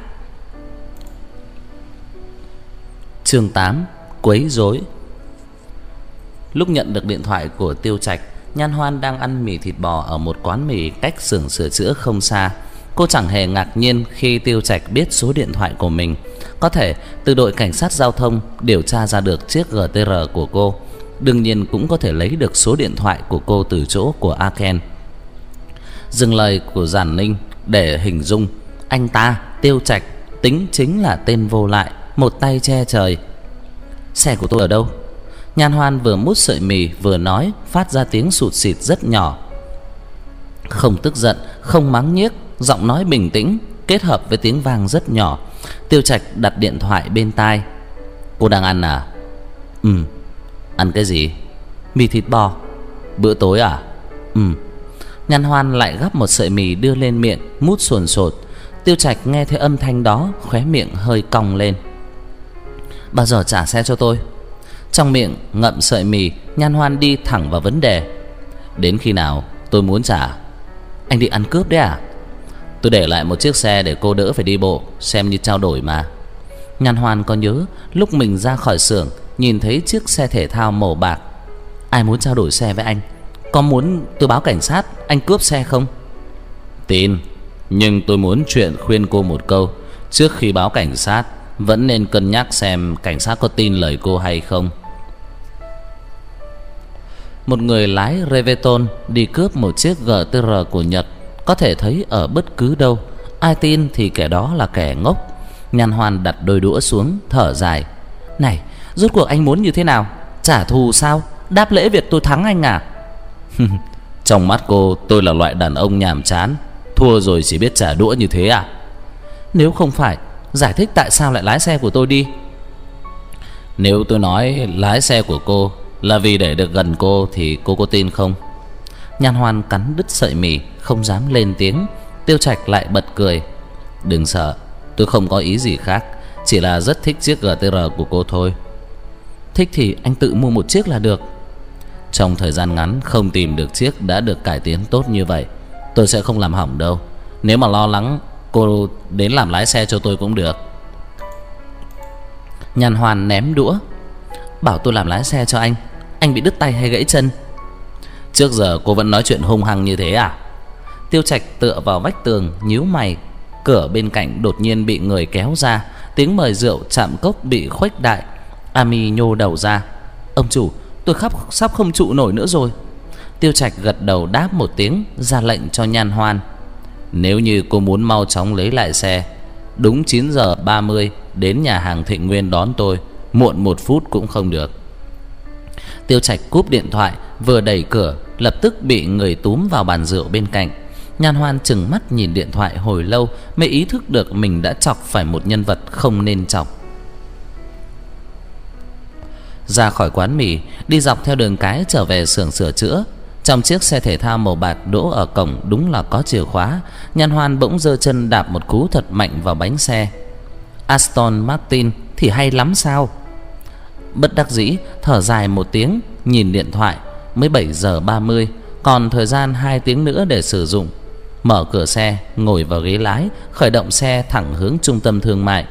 Chương 8: Quấy rối. Lúc nhận được điện thoại của Tiêu Trạch, Nhan Hoan đang ăn mì thịt bò ở một quán mì cách xưởng sửa chữa không xa. Cô chẳng hề ngạc nhiên khi Tiêu Trạch biết số điện thoại của mình. Có thể từ đội cảnh sát giao thông điều tra ra được chiếc GTR của cô, đương nhiên cũng có thể lấy được số điện thoại của cô từ chỗ của Aken. Dừng lời của Giản Ninh để hình dung anh ta, Tiêu Trạch, tính chính là tên vô lại, một tay che trời. Xe của tôi ở đâu? Nhan Hoan vừa mút sợi mì vừa nói, phát ra tiếng sụt sịt rất nhỏ. Không tức giận, không mắng nhiếc, giọng nói bình tĩnh kết hợp với tiếng vang rất nhỏ. Tiêu Trạch đặt điện thoại bên tai. Cô đang ăn à? Ăn cái gì? Mì thịt bò. Bữa tối à? Nhan Hoan lại gắp một sợi mì đưa lên miệng, mút sồn sột. Tiêu Trạch nghe thấy âm thanh đó, khóe miệng hơi cong lên. Bao giờ trả xe cho tôi? Trong miệng ngậm sợi mì, Nhan Hoan đi thẳng vào vấn đề. Đến khi nào tôi muốn trả? Anh đi ăn cướp đấy à? Tôi để lại một chiếc xe để cô đỡ phải đi bộ, xem như trao đổi mà. Nhan Hoan có nhớ lúc mình ra khỏi xưởng nhìn thấy chiếc xe thể thao màu bạc. Ai muốn trao đổi xe với anh? Có muốn tôi báo cảnh sát anh cướp xe không? Tin, nhưng tôi muốn khuyên cô một câu. Trước khi báo cảnh sát, vẫn nên cân nhắc xem cảnh sát có tin lời cô hay không. Một người lái Reveton đi cướp một chiếc GTR của Nhật có thể thấy ở bất cứ đâu. Ai tin thì kẻ đó là kẻ ngốc. Nhan Hoan đặt đôi đũa xuống, thở dài. Này, rốt cuộc anh muốn như thế nào? Trả thù sao? Đáp lễ việc tôi thắng anh à? Trong mắt cô, tôi là loại đàn ông nhàm chán, thua rồi chỉ biết trả đũa như thế à? Nếu không phải, giải thích tại sao lại lái xe của tôi đi. Nếu tôi nói lái xe của cô là vì để được gần cô thì cô có tin không? Nhan Hoan cắn đứt sợi mì, không dám lên tiếng. Tiêu Trạch lại bật cười. Đừng sợ, tôi không có ý gì khác, chỉ là rất thích chiếc GTR của cô thôi. Thích thì anh tự mua một chiếc là được. Trong thời gian ngắn không tìm được chiếc đã được cải tiến tốt như vậy, tôi sẽ không làm hỏng đâu. Nếu mà lo lắng, cô đến làm lái xe cho tôi cũng được. Nhan Hoan ném đũa. Bảo tôi làm lái xe cho anh bị đứt tay hay gãy chân? Trước giờ cô vẫn nói chuyện hung hăng như thế à? Tiêu Trạch tựa vào vách tường nhíu mày. Cửa bên cạnh đột nhiên bị người kéo ra, tiếng mời rượu chạm cốc bị khuếch đại. Ami nhô đầu ra. Ông chủ, tôi sắp không trụ nổi nữa rồi. Tiêu Trạch gật đầu đáp một tiếng, ra lệnh cho Nhan Hoan. Nếu như cô muốn mau chóng lấy lại xe, đúng 9 giờ 30 đến nhà hàng Thịnh Nguyên đón tôi, muộn 1 phút cũng không được. Tiêu Trạch cúp điện thoại, vừa đẩy cửa lập tức bị người túm vào bàn rượu bên cạnh. Nhan Hoan trừng mắt nhìn điện thoại hồi lâu mới ý thức được mình đã chọc phải một nhân vật không nên chọc. Ra khỏi quán mì, đi dọc theo đường cái trở về xưởng sửa chữa. Trong chiếc xe thể thao màu bạc đỗ ở cổng đúng là có chìa khóa. Nhan Hoan bỗng giơ chân đạp một cú thật mạnh vào bánh xe. Aston Martin thì hay lắm sao? Bất đắc dĩ thở dài một tiếng, nhìn điện thoại. Mới 7 giờ 30, còn thời gian 2 tiếng nữa để sử dụng. Mở cửa xe, ngồi vào ghế lái, khởi động xe thẳng hướng trung tâm thương mại.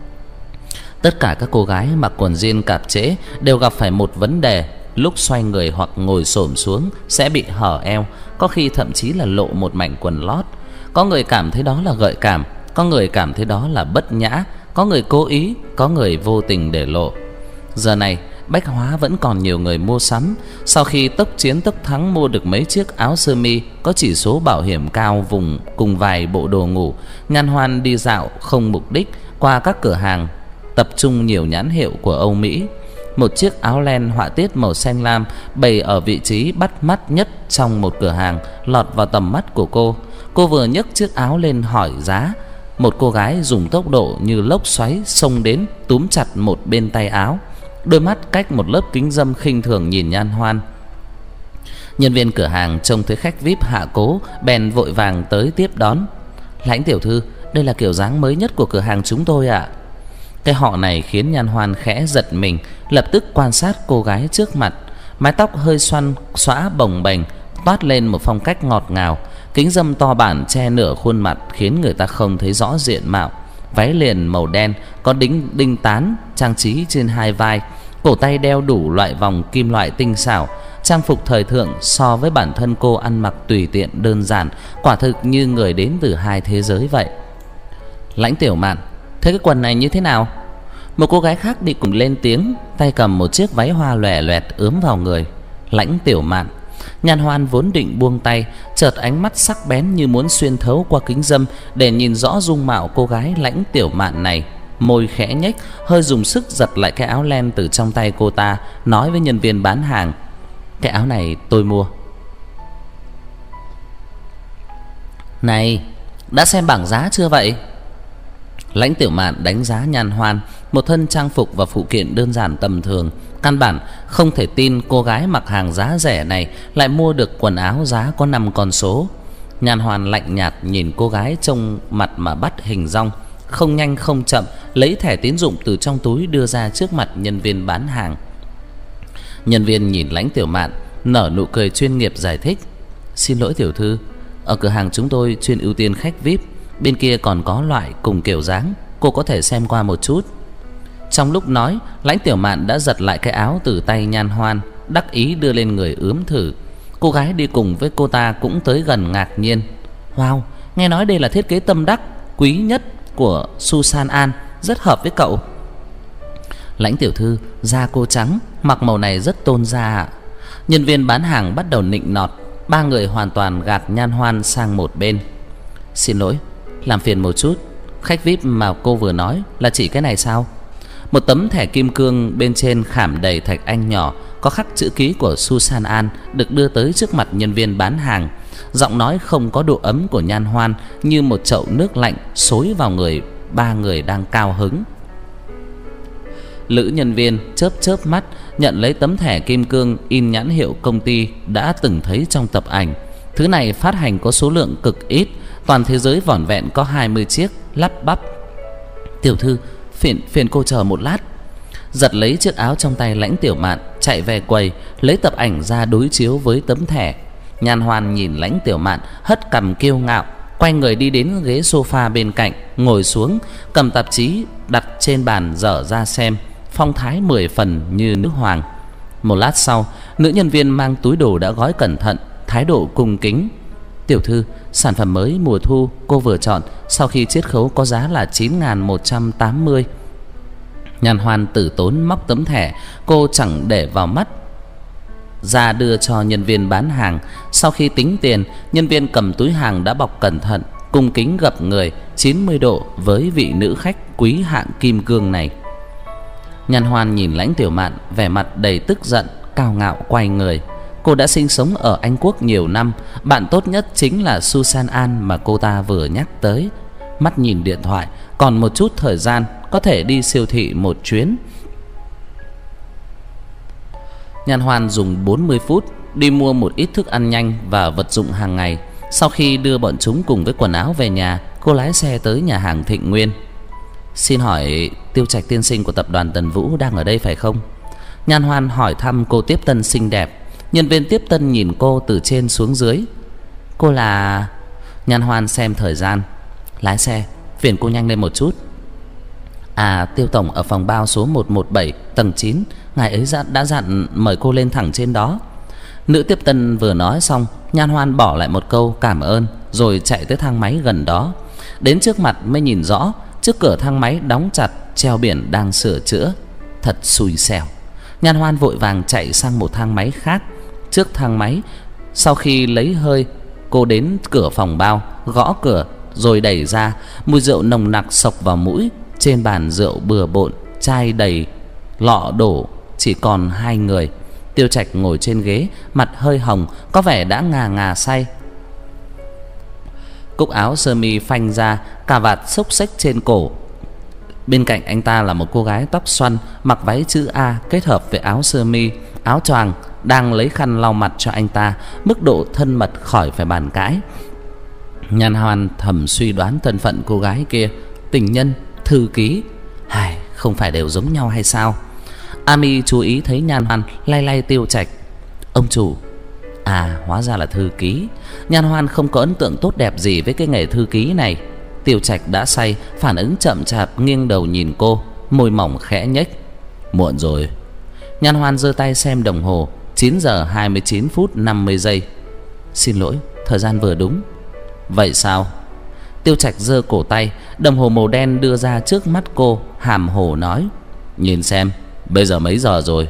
Tất cả các cô gái mặc quần jean cạp trễ đều gặp phải một vấn đề: lúc xoay người hoặc ngồi xổm xuống sẽ bị hở eo, có khi thậm chí là lộ một mảnh quần lót. Có người cảm thấy đó là gợi cảm, có người cảm thấy đó là bất nhã, có người cố ý, có người vô tình để lộ. Giờ này bách hóa vẫn còn nhiều người mua sắm. Sau khi tốc chiến tốc thắng mua được mấy chiếc áo sơ mi có chỉ số bảo hiểm cao vùng cùng vài bộ đồ ngủ, Nhan Hoan đi dạo không mục đích qua các cửa hàng tập trung nhiều nhãn hiệu của Âu Mỹ. Một chiếc áo len họa tiết màu xanh lam bày ở vị trí bắt mắt nhất trong một cửa hàng lọt vào tầm mắt của cô. Cô vừa nhấc chiếc áo lên hỏi giá, một cô gái dùng tốc độ như lốc xoáy xông đến túm chặt một bên tay áo, đôi mắt cách một lớp kính râm khinh thường nhìn Nhan Hoan. Nhân viên cửa hàng trông thấy khách VIP hạ cố bèn vội vàng tới tiếp đón. Lãnh tiểu thư, đây là kiểu dáng mới nhất của cửa hàng chúng tôi ạ. Cái họ này khiến Nhan Hoan khẽ giật mình, lập tức quan sát cô gái trước mặt. Mái tóc hơi xoăn xõa bồng bềnh, toát lên một phong cách ngọt ngào. Kính râm to bản che nửa khuôn mặt khiến người ta không thấy rõ diện mạo. Váy liền màu đen có đinh tán trang trí trên hai vai, cổ tay đeo đủ loại vòng kim loại tinh xảo. Trang phục thời thượng so với bản thân cô ăn mặc tùy tiện đơn giản, quả thực như người đến từ hai thế giới vậy. Lãnh Tiểu Mạn, thế cái quần này như thế nào? Một cô gái khác đi cùng lên tiếng, tay cầm một chiếc váy hoa lòe loẹt ướm vào người. Lãnh Tiểu Mạn. Nhan Hoan vốn định buông tay, chợt ánh mắt sắc bén như muốn xuyên thấu qua kính râm để nhìn rõ dung mạo cô gái Lãnh Tiểu Mạn này. Môi khẽ nhếch, hơi dùng sức giật lại cái áo len từ trong tay cô ta, nói với nhân viên bán hàng: cái áo này tôi mua. Này, đã xem bảng giá chưa vậy? Lãnh Tiểu Mạn đánh giá Nhan Hoan, một thân trang phục và phụ kiện đơn giản tầm thường, căn bản không thể tin cô gái mặc hàng giá rẻ này lại mua được quần áo giá có 5 con số. Nhan Hoan lạnh nhạt nhìn cô gái trông mặt mà bắt hình dong, không nhanh không chậm lấy thẻ tín dụng từ trong túi đưa ra trước mặt nhân viên bán hàng. Nhân viên nhìn Lãnh Tiểu Mạn, nở nụ cười chuyên nghiệp giải thích: xin lỗi tiểu thư, ở cửa hàng chúng tôi chuyên ưu tiên khách VIP, bên kia còn có loại cùng kiểu dáng, cô có thể xem qua một chút. Trong lúc nói, Lãnh Tiểu Mạn đã giật lại cái áo từ tay Nhan Hoan, đắc ý đưa lên người ướm thử. Cô gái đi cùng với cô ta cũng tới gần ngạc nhiên: wow, nghe nói đây là thiết kế tâm đắc quý nhất của Susan An, rất hợp với cậu. Lãnh tiểu thư, da cô trắng, mặc màu này rất tôn da ạ. Nhân viên bán hàng bắt đầu nịnh nọt. Ba người hoàn toàn gạt Nhan Hoan sang một bên. Xin lỗi, làm phiền một chút, khách VIP mà cô vừa nói là chỉ cái này sao? Một tấm thẻ kim cương bên trên khảm đầy thạch anh nhỏ có khắc chữ ký của Susan An được đưa tới trước mặt nhân viên bán hàng. Giọng nói không có độ ấm của Nhan Hoan như một chậu nước lạnh xối vào người ba người đang cao hứng. Lữ nhân viên chớp chớp mắt nhận lấy tấm thẻ kim cương in nhãn hiệu công ty đã từng thấy trong tập ảnh. Thứ này phát hành có số lượng cực ít, toàn thế giới vỏn vẹn có 20 chiếc, lắp bắp. Tiểu thư, phiền cô chờ một lát. Giật lấy chiếc áo trong tay Lãnh Tiểu Mạn, chạy về quầy lấy tập ảnh ra đối chiếu với tấm thẻ. Nhan Hoan nhìn Lãnh Tiểu Mạn hất cằm kiêu ngạo, quay người đi đến ghế sofa bên cạnh, ngồi xuống, cầm tạp chí đặt trên bàn dở ra xem, phong thái 10 phần như nữ hoàng. Một lát sau, nữ nhân viên mang túi đồ đã gói cẩn thận, thái độ cung kính. Tiểu thư, sản phẩm mới mùa thu cô vừa chọn, sau khi chiết khấu có giá là 9.180. Nhan Hoan tử tốn móc tấm thẻ, cô chẳng để vào mắt, ra đưa cho nhân viên bán hàng. Sau khi tính tiền, nhân viên cầm túi hàng đã bọc cẩn thận, cung kính gập người 90 độ với vị nữ khách quý hạng kim cương này. Nhan Hoan nhìn Lãnh Tiểu Mạn, vẻ mặt đầy tức giận, cao ngạo quay người. Cô đã sinh sống ở Anh Quốc nhiều năm, bạn tốt nhất chính là Susan An mà cô ta vừa nhắc tới. Mắt nhìn điện thoại, còn một chút thời gian có thể đi siêu thị một chuyến. Nhan Hoan dùng 40 phút đi mua một ít thức ăn nhanh và vật dụng hàng ngày. Sau khi đưa bọn chúng cùng với quần áo về nhà, cô lái xe tới nhà hàng Thịnh Nguyên. Xin hỏi Tiêu Trạch tiên sinh của tập đoàn Tần Vũ đang ở đây phải không? Nhan Hoan hỏi thăm cô tiếp tân xinh đẹp. Nhân viên tiếp tân nhìn cô từ trên xuống dưới. Cô là... Nhan Hoan xem thời gian. Lái xe, phiền cô nhanh lên một chút. À, Tiêu tổng ở phòng bao số 117 tầng 9, ngài ấy đã dặn mời cô lên thẳng trên đó. Nữ tiếp tân vừa nói xong, Nhan Hoan bỏ lại một câu cảm ơn rồi chạy tới thang máy gần đó. Đến trước mặt mới nhìn rõ, trước cửa thang máy đóng chặt, treo biển đang sửa chữa. Thật xui xẻo. Nhan Hoan vội vàng chạy sang một thang máy khác. Trước thang máy, sau khi lấy hơi, cô đến cửa phòng bao, gõ cửa rồi đẩy ra. Mùi rượu nồng nặc xộc vào mũi. Trên bàn rượu bừa bộn, chai đầy, lọ đổ, chỉ còn hai người. Tiêu Trạch ngồi trên ghế, mặt hơi hồng, có vẻ đã ngà ngà say. Cúc áo sơ mi phanh ra, cà vạt xốc xếch trên cổ. Bên cạnh anh ta là một cô gái tóc xoăn, mặc váy chữ A kết hợp với áo sơ mi, áo choàng, đang lấy khăn lau mặt cho anh ta. Mức độ thân mật khỏi phải bàn cãi. Nhan Hoan thầm suy đoán thân phận cô gái kia, tình nhân, thư ký, không phải đều giống nhau hay sao? Ami chú ý thấy Nhan Hoan lay lay Tiêu Trạch. Ông chủ. À, hóa ra là thư ký. Nhan Hoan không có ấn tượng tốt đẹp gì với cái nghề thư ký này. Tiêu Trạch đã say, phản ứng chậm chạp, nghiêng đầu nhìn cô, môi mỏng khẽ nhếch. Muộn rồi. Nhan Hoan giơ tay xem đồng hồ, 9 giờ 29 phút 50 giây. Xin lỗi, thời gian vừa đúng. Vậy sao? Tiêu Trạch giơ cổ tay, đồng hồ màu đen đưa ra trước mắt cô, hàm hồ nói. Nhìn xem, bây giờ mấy giờ rồi?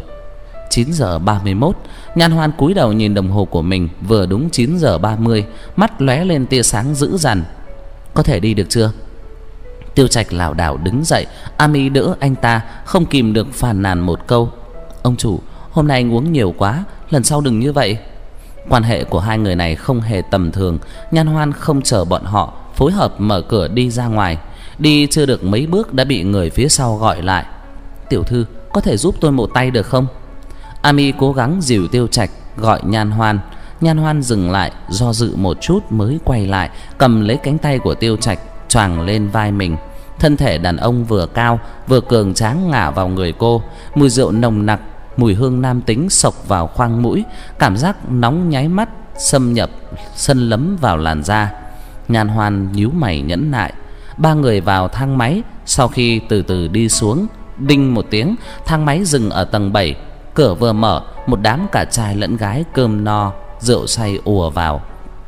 9 giờ 31. Nhan Hoan cúi đầu nhìn đồng hồ của mình, vừa đúng 9 giờ 30, mắt lóe lên tia sáng dữ dằn. Có thể đi được chưa? Tiêu Trạch lảo đảo đứng dậy. Ami đỡ anh ta, không kìm được phàn nàn một câu. Ông chủ, hôm nay anh uống nhiều quá, lần sau đừng như vậy. Quan hệ của hai người này không hề tầm thường. Nhan Hoan không chờ bọn họ, phối hợp mở cửa đi ra ngoài. Đi chưa được mấy bước đã bị người phía sau gọi lại. Tiểu thư, có thể giúp tôi một tay được không? Ami cố gắng dìu Tiêu Trạch, gọi Nhan Hoan. Nhan Hoan dừng lại, do dự một chút mới quay lại, cầm lấy cánh tay của Tiêu Trạch, choàng lên vai mình. Thân thể đàn ông vừa cao vừa cường tráng ngả vào người cô. Mùi rượu nồng nặc, mùi hương nam tính xộc vào khoang mũi. Cảm giác nóng nháy mắt xâm nhập, sân lấm vào làn da. Nhan Hoan nhíu mày nhẫn nại. Ba người vào thang máy. Sau khi từ từ đi xuống, đinh một tiếng, thang máy dừng ở tầng 7. Cửa vừa mở, một đám cả trai lẫn gái cơm no, rượu say ùa vào.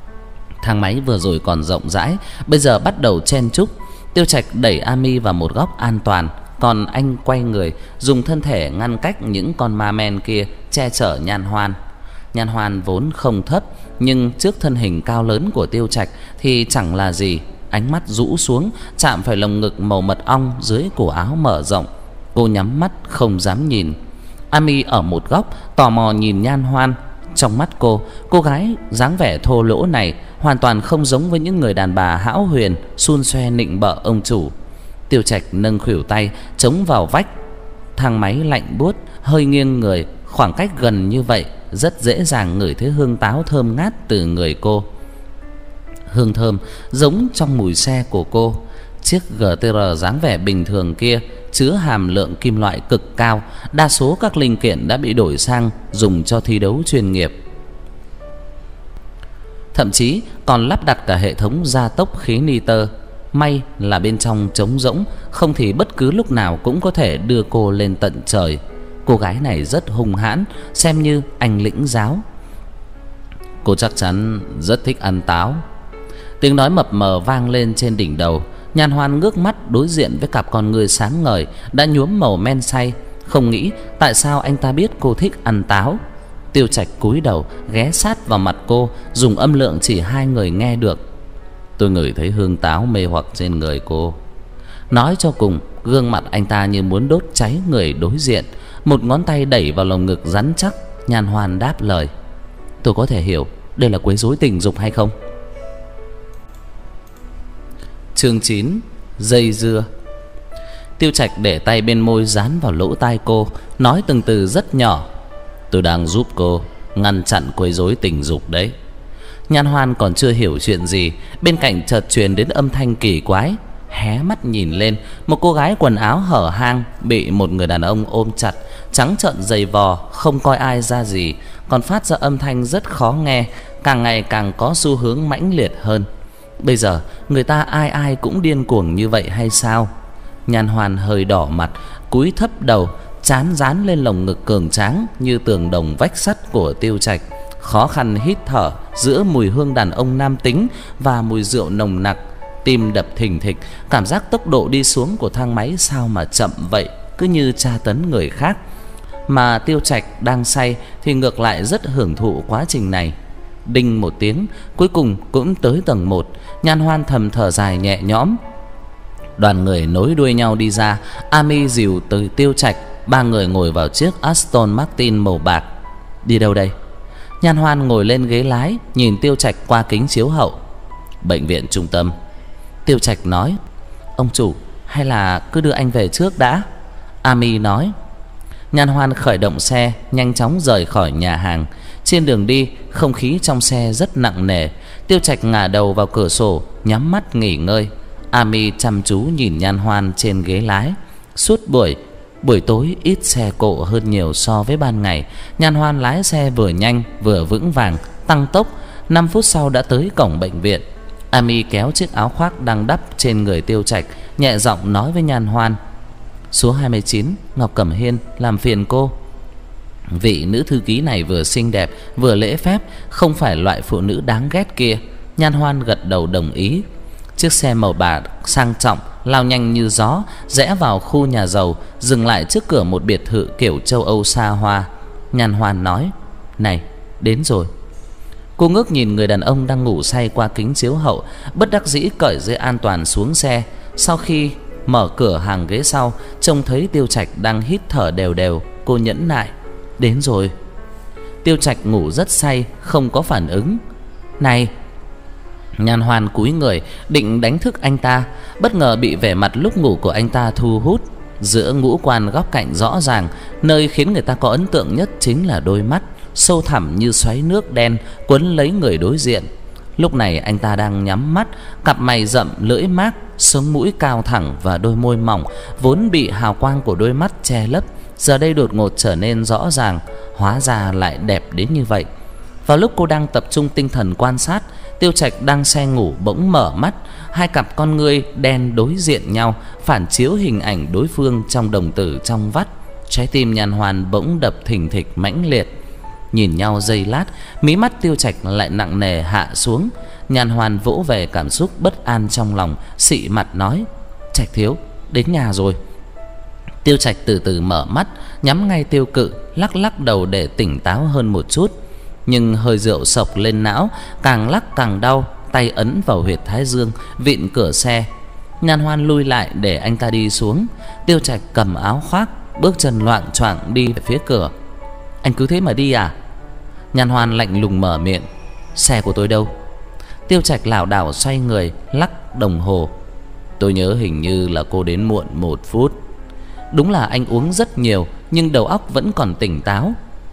Thang máy vừa rồi còn rộng rãi, bây giờ bắt đầu chen chúc. Tiêu Trạch đẩy Ami vào một góc an toàn, còn anh quay người, dùng thân thể ngăn cách những con ma men kia, che chở Nhan Hoan. Nhan Hoan vốn không thấp, nhưng trước thân hình cao lớn của Tiêu Trạch thì chẳng là gì. Ánh mắt rũ xuống, chạm phải lồng ngực màu mật ong dưới cổ áo mở rộng. Cô nhắm mắt không dám nhìn. Ami ở một góc tò mò nhìn Nhan Hoan. Trong mắt cô gái dáng vẻ thô lỗ này hoàn toàn không giống với những người đàn bà hão huyền xun xoe nịnh bợ ông chủ. Tiêu Trạch nâng khuỷu tay chống vào vách. Thang máy lạnh buốt, hơi nghiêng người, khoảng cách gần như vậy rất dễ dàng ngửi thấy hương táo thơm ngát từ người cô. Hương thơm giống trong mùi xe của cô. Chiếc GTR dáng vẻ bình thường kia chứa hàm lượng kim loại cực cao, đa số các linh kiện đã bị đổi sang dùng cho thi đấu chuyên nghiệp. Thậm chí còn lắp đặt cả hệ thống gia tốc khí nitơ. May là bên trong trống rỗng, không thì bất cứ lúc nào cũng có thể đưa cô lên tận trời. cô gái này rất hung hãn, xem như anh lĩnh giáo. Cô chắc chắn rất thích ăn táo. Tiếng nói mập mờ vang lên trên đỉnh đầu. Nhan Hoan ngước mắt đối diện với cặp con ngươi sáng ngời đã nhuốm màu men say, không nghĩ tại sao anh ta biết cô thích ăn táo. Tiêu Trạch cúi đầu ghé sát vào mặt cô, dùng âm lượng chỉ hai người nghe được. Tôi ngửi thấy hương táo mê hoặc trên người cô. Nói cho cùng, gương mặt anh ta như muốn đốt cháy người đối diện. Một ngón tay đẩy vào lồng ngực rắn chắc. Nhan Hoan đáp lời: tôi có thể hiểu đây là quấy rối tình dục hay không? Chương 9: Dây dưa. Tiêu Trạch để tay bên môi dán vào lỗ tai cô, nói từng từ rất nhỏ: tôi đang giúp cô ngăn chặn quấy rối tình dục đấy. Nhan Hoan còn chưa hiểu chuyện gì, bên cạnh chợt truyền đến âm thanh kỳ quái. Hé mắt nhìn lên, một cô gái quần áo hở hang bị một người đàn ông ôm chặt, trắng trợn giày vò, không coi ai ra gì, còn phát ra âm thanh rất khó nghe, càng ngày càng có xu hướng mãnh liệt hơn. Bây giờ người ta ai ai cũng điên cuồng như vậy hay sao? Nhan Hoan hơi đỏ mặt, cúi thấp đầu, trán dán lên lồng ngực cường tráng như tường đồng vách sắt của Tiêu Trạch, khó khăn hít thở giữa mùi hương đàn ông nam tính và mùi rượu nồng nặc. Tim đập thình thịch, cảm giác tốc độ đi xuống của thang máy sao mà chậm vậy, cứ như tra tấn người khác. Mà Tiêu Trạch đang say thì ngược lại rất hưởng thụ quá trình này. Đinh một tiếng, cuối cùng cũng tới tầng 1. Nhan Hoan thầm thở dài nhẹ nhõm. Đoàn người nối đuôi nhau đi ra. Ami dìu tới Tiêu Trạch. Ba người ngồi vào chiếc Aston Martin màu bạc. Đi đâu đây? Nhan Hoan ngồi lên ghế lái, nhìn Tiêu Trạch qua kính chiếu hậu. Bệnh viện trung tâm. Tiêu Trạch nói. Ông chủ, hay là cứ đưa anh về trước đã? Ami nói. Nhan Hoan khởi động xe, nhanh chóng rời khỏi nhà hàng. Trên đường đi, không khí trong xe rất nặng nề. Tiêu Trạch ngả đầu vào cửa sổ, nhắm mắt nghỉ ngơi. Ami chăm chú nhìn Nhan Hoan trên ghế lái. Suốt buổi tối ít xe cộ hơn nhiều so với ban ngày. Nhan Hoan lái xe vừa nhanh vừa vững vàng, tăng tốc. 5 phút sau đã tới cổng bệnh viện. Ami kéo chiếc áo khoác đang đắp trên người Tiêu Trạch, nhẹ giọng nói với Nhan Hoan. Số 29, Ngọc Cẩm Hiên, làm phiền cô. Vị nữ thư ký này vừa xinh đẹp vừa lễ phép, không phải loại phụ nữ đáng ghét kia. Nhan Hoan gật đầu đồng ý. Chiếc xe màu bạc sang trọng lao nhanh như gió, rẽ vào khu nhà giàu, dừng lại trước cửa một biệt thự kiểu châu Âu xa hoa. Nhan Hoan nói. Này, đến rồi. Cô ngước nhìn người đàn ông đang ngủ say qua kính chiếu hậu, bất đắc dĩ cởi dây an toàn xuống xe. Sau khi mở cửa hàng ghế sau, trông thấy Tiêu Trạch đang hít thở đều đều, cô nhẫn nại. Đến rồi. Tiêu Trạch ngủ rất say, không có phản ứng. Này. Nhan Hoan cúi người định đánh thức anh ta, bất ngờ bị vẻ mặt lúc ngủ của anh ta thu hút. Giữa ngũ quan góc cạnh rõ ràng, nơi khiến người ta có ấn tượng nhất chính là đôi mắt sâu thẳm như xoáy nước đen quấn lấy người đối diện. Lúc này anh ta đang nhắm mắt, cặp mày rậm, lưỡi mác, sống mũi cao thẳng và đôi môi mỏng vốn bị hào quang của đôi mắt che lấp, giờ đây đột ngột trở nên rõ ràng, hóa ra lại đẹp đến như vậy. Vào lúc cô đang tập trung tinh thần quan sát, Tiêu Trạch đang say ngủ bỗng mở mắt, hai cặp con ngươi đen đối diện nhau, phản chiếu hình ảnh đối phương trong đồng tử trong vắt. Trái tim Nhan Hoan bỗng đập thình thịch mãnh liệt. Nhìn nhau giây lát, mí mắt Tiêu Trạch lại nặng nề hạ xuống. Nhan Hoan vỗ về cảm xúc bất an trong lòng, xị mặt nói. Trạch thiếu, đến nhà rồi. Tiêu Trạch từ từ mở mắt, nhắm ngay tiêu cự, lắc lắc đầu để tỉnh táo hơn một chút. Nhưng hơi rượu sộc lên não, càng lắc càng đau, tay ấn vào huyệt thái dương, vịn cửa xe. Nhan Hoan lui lại để anh ta đi xuống. Tiêu Trạch cầm áo khoác, bước chân loạng choạng đi về phía cửa. Anh cứ thế mà đi à? Nhan Hoan lạnh lùng mở miệng. Xe của tôi đâu? Tiêu Trạch lảo đảo xoay người, lắc đồng hồ. Tôi nhớ hình như là cô đến muộn 1 phút. Đúng là anh uống rất nhiều, nhưng đầu óc vẫn còn tỉnh táo.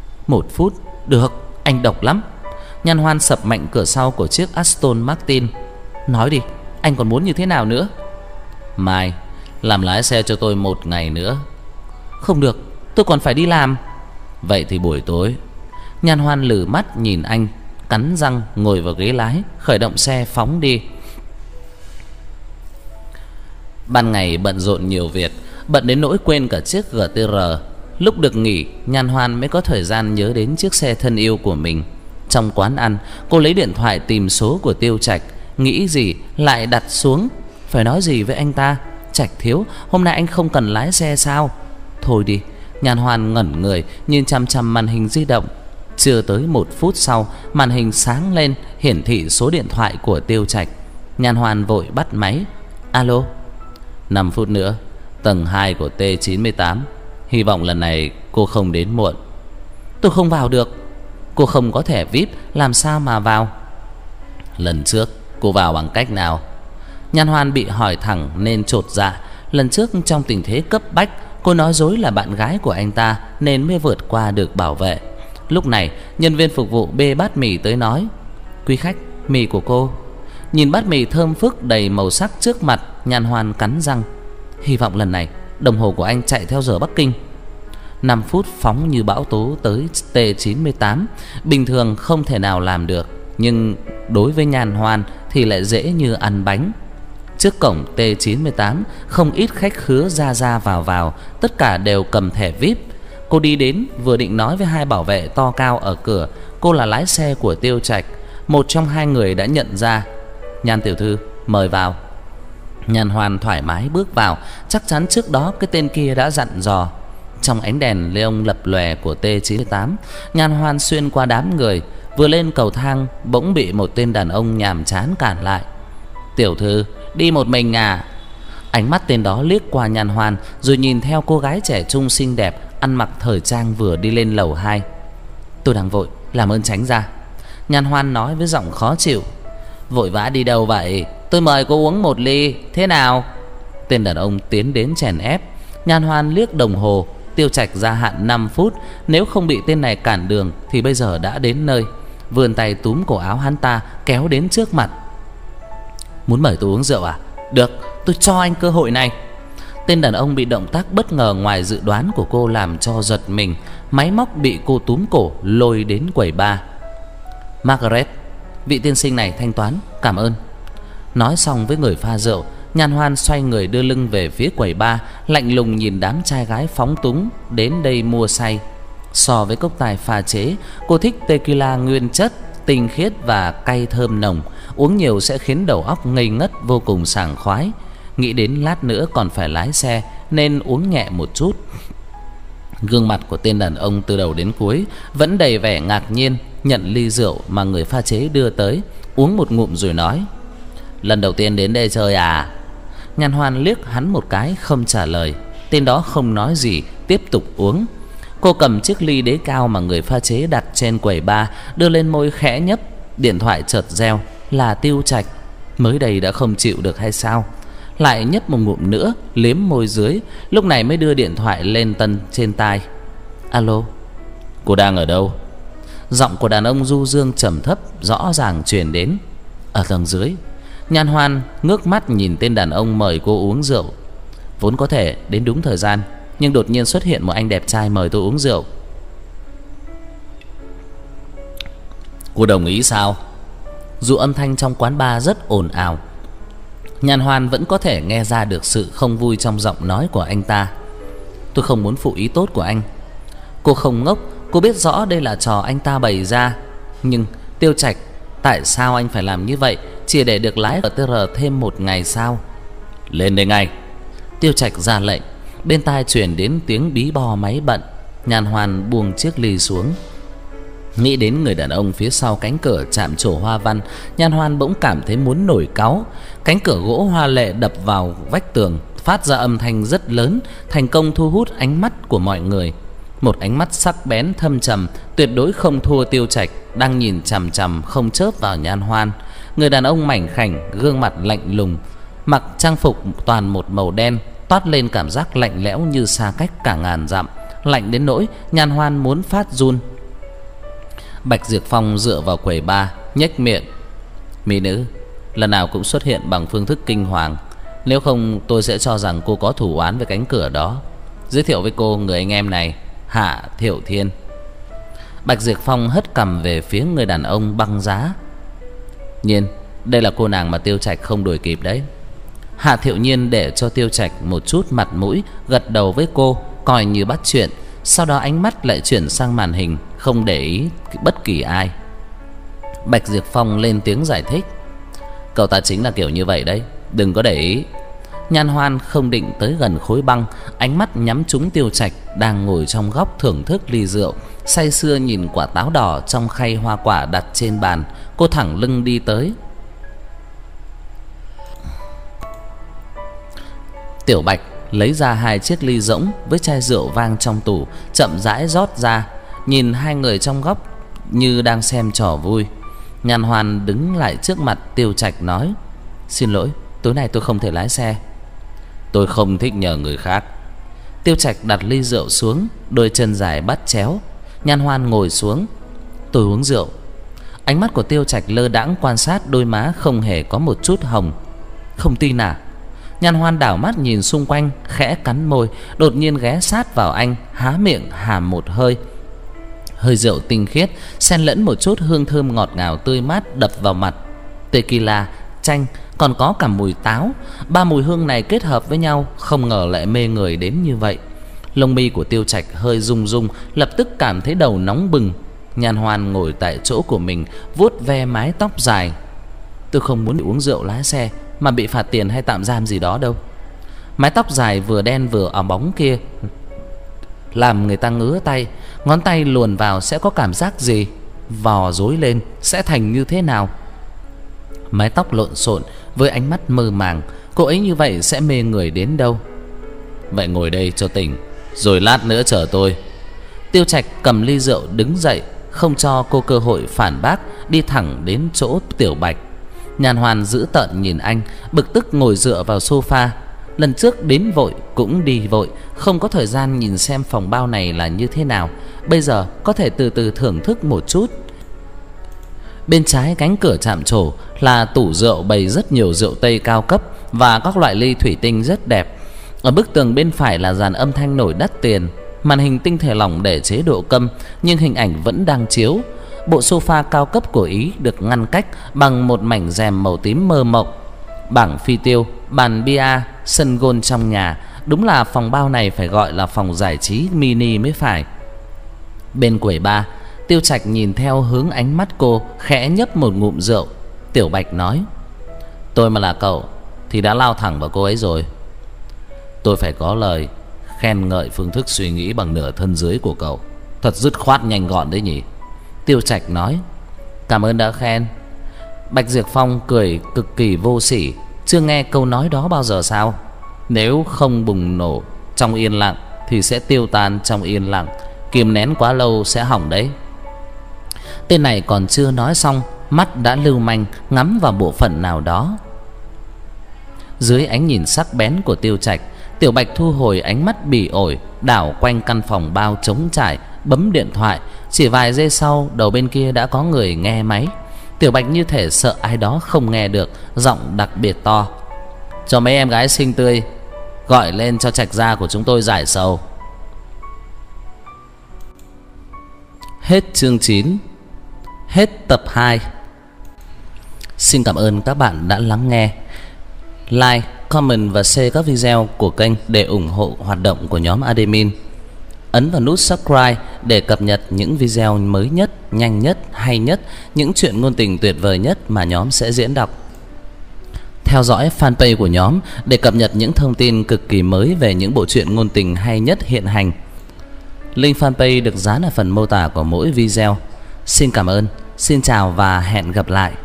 1 phút? Được, anh độc lắm. Nhan Hoan sập mạnh cửa sau của chiếc Aston Martin. Nói đi, anh còn muốn như thế nào nữa? Mai, làm lái xe cho tôi 1 ngày nữa. Không được, tôi còn phải đi làm. Vậy thì buổi tối. Nhan Hoan lử mắt nhìn anh, cắn răng ngồi vào ghế lái, khởi động xe phóng đi. Ban ngày bận rộn nhiều việc, bận đến nỗi quên cả chiếc GTR. Lúc được nghỉ, Nhan Hoan mới có thời gian nhớ đến chiếc xe thân yêu của mình. Trong quán ăn, cô lấy điện thoại tìm số của Tiêu Trạch, nghĩ gì lại đặt xuống. Phải nói gì với anh ta? Trạch thiếu, hôm nay anh không cần lái xe sao? Thôi đi. Nhan Hoan ngẩn người nhìn chằm chằm màn hình di động. Chưa tới 1 phút sau, màn hình sáng lên hiển thị số điện thoại của Tiêu Trạch. Nhan Hoan vội bắt máy. Alo. 5 phút nữa, tầng 2 của T98. Hy vọng lần này cô không đến muộn. Tôi không vào được. Cô không có thẻ VIP, làm sao mà vào? Lần trước cô vào bằng cách nào? Nhan Hoan bị hỏi thẳng nên chột dạ. Lần trước trong tình thế cấp bách, cô nói dối là bạn gái của anh ta nên mới vượt qua được bảo vệ. Lúc này, nhân viên phục vụ bê bát mì tới nói: Quý khách, mì của cô. Nhìn bát mì thơm phức đầy màu sắc trước mặt, Nhan Hoan cắn răng. Hy vọng lần này đồng hồ của anh chạy theo giờ Bắc Kinh. 5 phút phóng như bão tố tới T98, bình thường không thể nào làm được, nhưng đối với Nhan Hoan thì lại dễ như ăn bánh. Trước cổng T98, không ít khách khứa ra vào, tất cả đều cầm thẻ VIP. Cô đi đến, vừa định nói với hai bảo vệ to cao ở cửa cô là lái xe của Tiêu Trạch. Một trong hai người đã nhận ra. Nhan tiểu thư, mời vào. Nhan Hoan thoải mái bước vào. Chắc chắn trước đó cái tên kia đã dặn dò. Trong ánh đèn neon lập lòe của T98, Nhan Hoan xuyên qua đám người. Vừa lên cầu thang, bỗng bị một tên đàn ông nhàm chán cản lại. Tiểu thư, đi một mình à? Ánh mắt tên đó liếc qua Nhan Hoan, rồi nhìn theo cô gái trẻ trung xinh đẹp ăn mặc thời trang vừa đi lên lầu 2. Tôi đang vội, làm ơn tránh ra. Nhan Hoan nói với giọng khó chịu. Vội vã đi đâu vậy? Tôi mời cô uống một ly, thế nào? Tên đàn ông tiến đến chèn ép. Nhan Hoan liếc đồng hồ. Tiêu Trạch gia hạn 5 phút. Nếu không bị tên này cản đường thì bây giờ đã đến nơi. Vươn tay túm cổ áo hắn ta, kéo đến trước mặt. Muốn mời tôi uống rượu à? Được, tôi cho anh cơ hội này. Tên đàn ông bị động tác bất ngờ ngoài dự đoán của cô làm cho giật mình. Máy móc bị cô túm cổ lôi đến quầy bar. Margaret, vị tiên sinh này thanh toán, cảm ơn. Nói xong với người pha rượu, Nhan Hoan xoay người đưa lưng về phía quầy bar, lạnh lùng nhìn đám trai gái phóng túng đến đây mua say. So với cốc tài pha chế, cô thích tequila nguyên chất, tinh khiết và cay thơm nồng. Uống nhiều sẽ khiến đầu óc ngây ngất, vô cùng sảng khoái. Nghĩ đến lát nữa còn phải lái xe nên uống nhẹ một chút. Gương mặt của tên đàn ông từ đầu đến cuối vẫn đầy vẻ ngạc nhiên, nhận ly rượu mà người pha chế đưa tới, uống một ngụm rồi nói: Lần đầu tiên đến đây chơi à? Nhan Hoan liếc hắn một cái không trả lời. Tên đó không nói gì, tiếp tục uống. Cô cầm chiếc ly đế cao mà người pha chế đặt trên quầy bar, đưa lên môi khẽ nhấp. Điện thoại chợt reo. Là Tiêu Trạch. Mới đây đã không chịu được hay sao? Lại nhấp một ngụm nữa, liếm môi dưới, lúc này mới đưa điện thoại lên tân trên tai. Alo. Cô đang ở đâu? Giọng của đàn ông du dương trầm thấp rõ ràng truyền đến. Ở tầng dưới. Nhan Hoan ngước mắt nhìn tên đàn ông mời cô uống rượu. Vốn có thể đến đúng thời gian, nhưng đột nhiên xuất hiện một anh đẹp trai mời tôi uống rượu. Cô đồng ý sao? Dù âm thanh trong quán bar rất ồn ào, Nhan Hoan vẫn có thể nghe ra được sự không vui trong giọng nói của anh ta. Tôi không muốn phụ ý tốt của anh. Cô không ngốc, cô biết rõ đây là trò anh ta bày ra. Nhưng Tiêu Trạch, tại sao anh phải làm như vậy? Chỉ để được lái RTR thêm một ngày sao? Lên đây ngay. Tiêu Trạch ra lệnh. Bên tai truyền đến tiếng bí bò máy bận. Nhan Hoan buông chiếc ly xuống. Nghĩ đến người đàn ông phía sau cánh cửa chạm trổ hoa văn, Nhan Hoan bỗng cảm thấy muốn nổi cáu. Cánh cửa gỗ hoa lệ đập vào vách tường, phát ra âm thanh rất lớn, thành công thu hút ánh mắt của mọi người. Một ánh mắt sắc bén thâm trầm, tuyệt đối không thua Tiêu Trạch, đang nhìn chằm chằm không chớp vào Nhan Hoan. Người đàn ông mảnh khảnh, gương mặt lạnh lùng, mặc trang phục toàn một màu đen, toát lên cảm giác lạnh lẽo như xa cách cả ngàn dặm, lạnh đến nỗi Nhan Hoan muốn phát run. Bạch Diệp Phong dựa vào quầy bar, nhếch miệng. Mỹ nữ, lần nào cũng xuất hiện bằng phương thức kinh hoàng. Nếu không tôi sẽ cho rằng cô có thủ oán với cánh cửa đó. Giới thiệu với cô người anh em này, Hạ Thiệu Thiên. Bạch Diệp Phong hất cằm về phía người đàn ông băng giá. Nhiên, đây là cô nàng mà Tiêu Trạch không đuổi kịp đấy. Hạ Thiệu Nhiên để cho Tiêu Trạch một chút mặt mũi, gật đầu với cô, coi như bắt chuyện. Sau đó ánh mắt lại chuyển sang màn hình, không để ý bất kỳ ai. Bạch Diệp Phong lên tiếng giải thích: "Cậu ta chính là kiểu như vậy đấy, đừng có để ý." Nhan Hoan không định tới gần khối băng, ánh mắt nhắm trúng Tiêu Trạch đang ngồi trong góc thưởng thức ly rượu, say sưa nhìn quả táo đỏ trong khay hoa quả đặt trên bàn. Cô thẳng lưng đi tới. Tiểu Bạch lấy ra 2 chiếc ly rỗng với chai rượu vang trong tủ, chậm rãi rót ra, nhìn hai người trong góc như đang xem trò vui. Nhan Hoan đứng lại trước mặt Tiêu Trạch nói: "Xin lỗi, tối nay tôi không thể lái xe." "Tôi không thích nhờ người khác." Tiêu Trạch đặt ly rượu xuống, đôi chân dài bắt chéo. Nhan Hoan ngồi xuống. "Tôi uống rượu." Ánh mắt của Tiêu Trạch lơ đãng quan sát đôi má không hề có một chút hồng. "Không tin à?" Nhan Hoan đảo mắt nhìn xung quanh, khẽ cắn môi, đột nhiên ghé sát vào anh, há miệng hàm một hơi. Hơi rượu tinh khiết xen lẫn một chút hương thơm ngọt ngào tươi mát đập vào mặt. Tequila, chanh, còn có cả mùi táo. 3 mùi hương này kết hợp với nhau, không ngờ lại mê người đến như vậy. Lông mi của Tiêu Trạch hơi rung rung, lập tức cảm thấy đầu nóng bừng. Nhan Hoan ngồi tại chỗ của mình, vuốt ve mái tóc dài. "Tôi không muốn uống rượu lái xe mà bị phạt tiền hay tạm giam gì đó đâu." Mái tóc dài vừa đen vừa óng bóng kia làm người ta ngứa tay. Ngón tay luồn vào sẽ có cảm giác gì? Vò rối lên sẽ thành như thế nào? Mái tóc lộn xộn với ánh mắt mơ màng, cô ấy như vậy sẽ mê người đến đâu? "Vậy ngồi đây cho tỉnh, rồi lát nữa chờ tôi." Tiêu Trạch cầm ly rượu đứng dậy, không cho cô cơ hội phản bác, đi thẳng đến chỗ Tiểu Bạch. Nhan Hoan dữ tợn nhìn anh, bực tức ngồi dựa vào sofa. Lần trước đến vội cũng đi vội, không có thời gian nhìn xem phòng bao này là như thế nào. Bây giờ có thể từ từ thưởng thức một chút. Bên trái cánh cửa chạm trổ là tủ rượu bày rất nhiều rượu Tây cao cấp và các loại ly thủy tinh rất đẹp. Ở bức tường bên phải là dàn âm thanh nổi đắt tiền. Màn hình tinh thể lỏng để chế độ câm, nhưng hình ảnh vẫn đang chiếu. Bộ sofa cao cấp của Ý được ngăn cách bằng một mảnh rèm màu tím mơ mộng. Bảng phi tiêu, bàn bia, sân golf trong nhà. Đúng là phòng bao này phải gọi là phòng giải trí mini mới phải. Bên quầy bar, Tiêu Trạch nhìn theo hướng ánh mắt cô, khẽ nhấp một ngụm rượu. Tiểu Bạch nói: "Tôi mà là cậu thì đã lao thẳng vào cô ấy rồi." "Tôi phải có lời khen ngợi phương thức suy nghĩ bằng nửa thân dưới của cậu. Thật dứt khoát nhanh gọn đấy nhỉ." Tiêu Trạch nói: "Cảm ơn đã khen." Bạch Diệp Phong cười cực kỳ vô sỉ: "Chưa nghe câu nói đó bao giờ sao? Nếu không bùng nổ trong yên lặng thì sẽ tiêu tan trong yên lặng, kìm nén quá lâu sẽ hỏng đấy." Tên này còn chưa nói xong, mắt đã lưu manh ngắm vào bộ phận nào đó. Dưới ánh nhìn sắc bén của Tiêu Trạch, Tiểu Bạch thu hồi ánh mắt bỉ ổi, đảo quanh căn phòng bao trống trải, bấm điện thoại. Chỉ vài giây sau, đầu bên kia đã có người nghe máy. Tiểu Bạch như thể sợ ai đó không nghe được, giọng đặc biệt to: "Cho mấy em gái xinh tươi gọi lên cho Trạch gia của chúng tôi giải sầu." Hết chương 9. Hết tập 2. Xin cảm ơn các bạn đã lắng nghe. Like, comment và share các video của kênh để ủng hộ hoạt động của nhóm admin. Ấn vào nút subscribe để cập nhật những video mới nhất, nhanh nhất, hay nhất, những chuyện ngôn tình tuyệt vời nhất mà nhóm sẽ diễn đọc. Theo dõi fanpage của nhóm để cập nhật những thông tin cực kỳ mới về những bộ truyện ngôn tình hay nhất hiện hành. Link fanpage được dán ở phần mô tả của mỗi video. Xin cảm ơn, xin chào và hẹn gặp lại.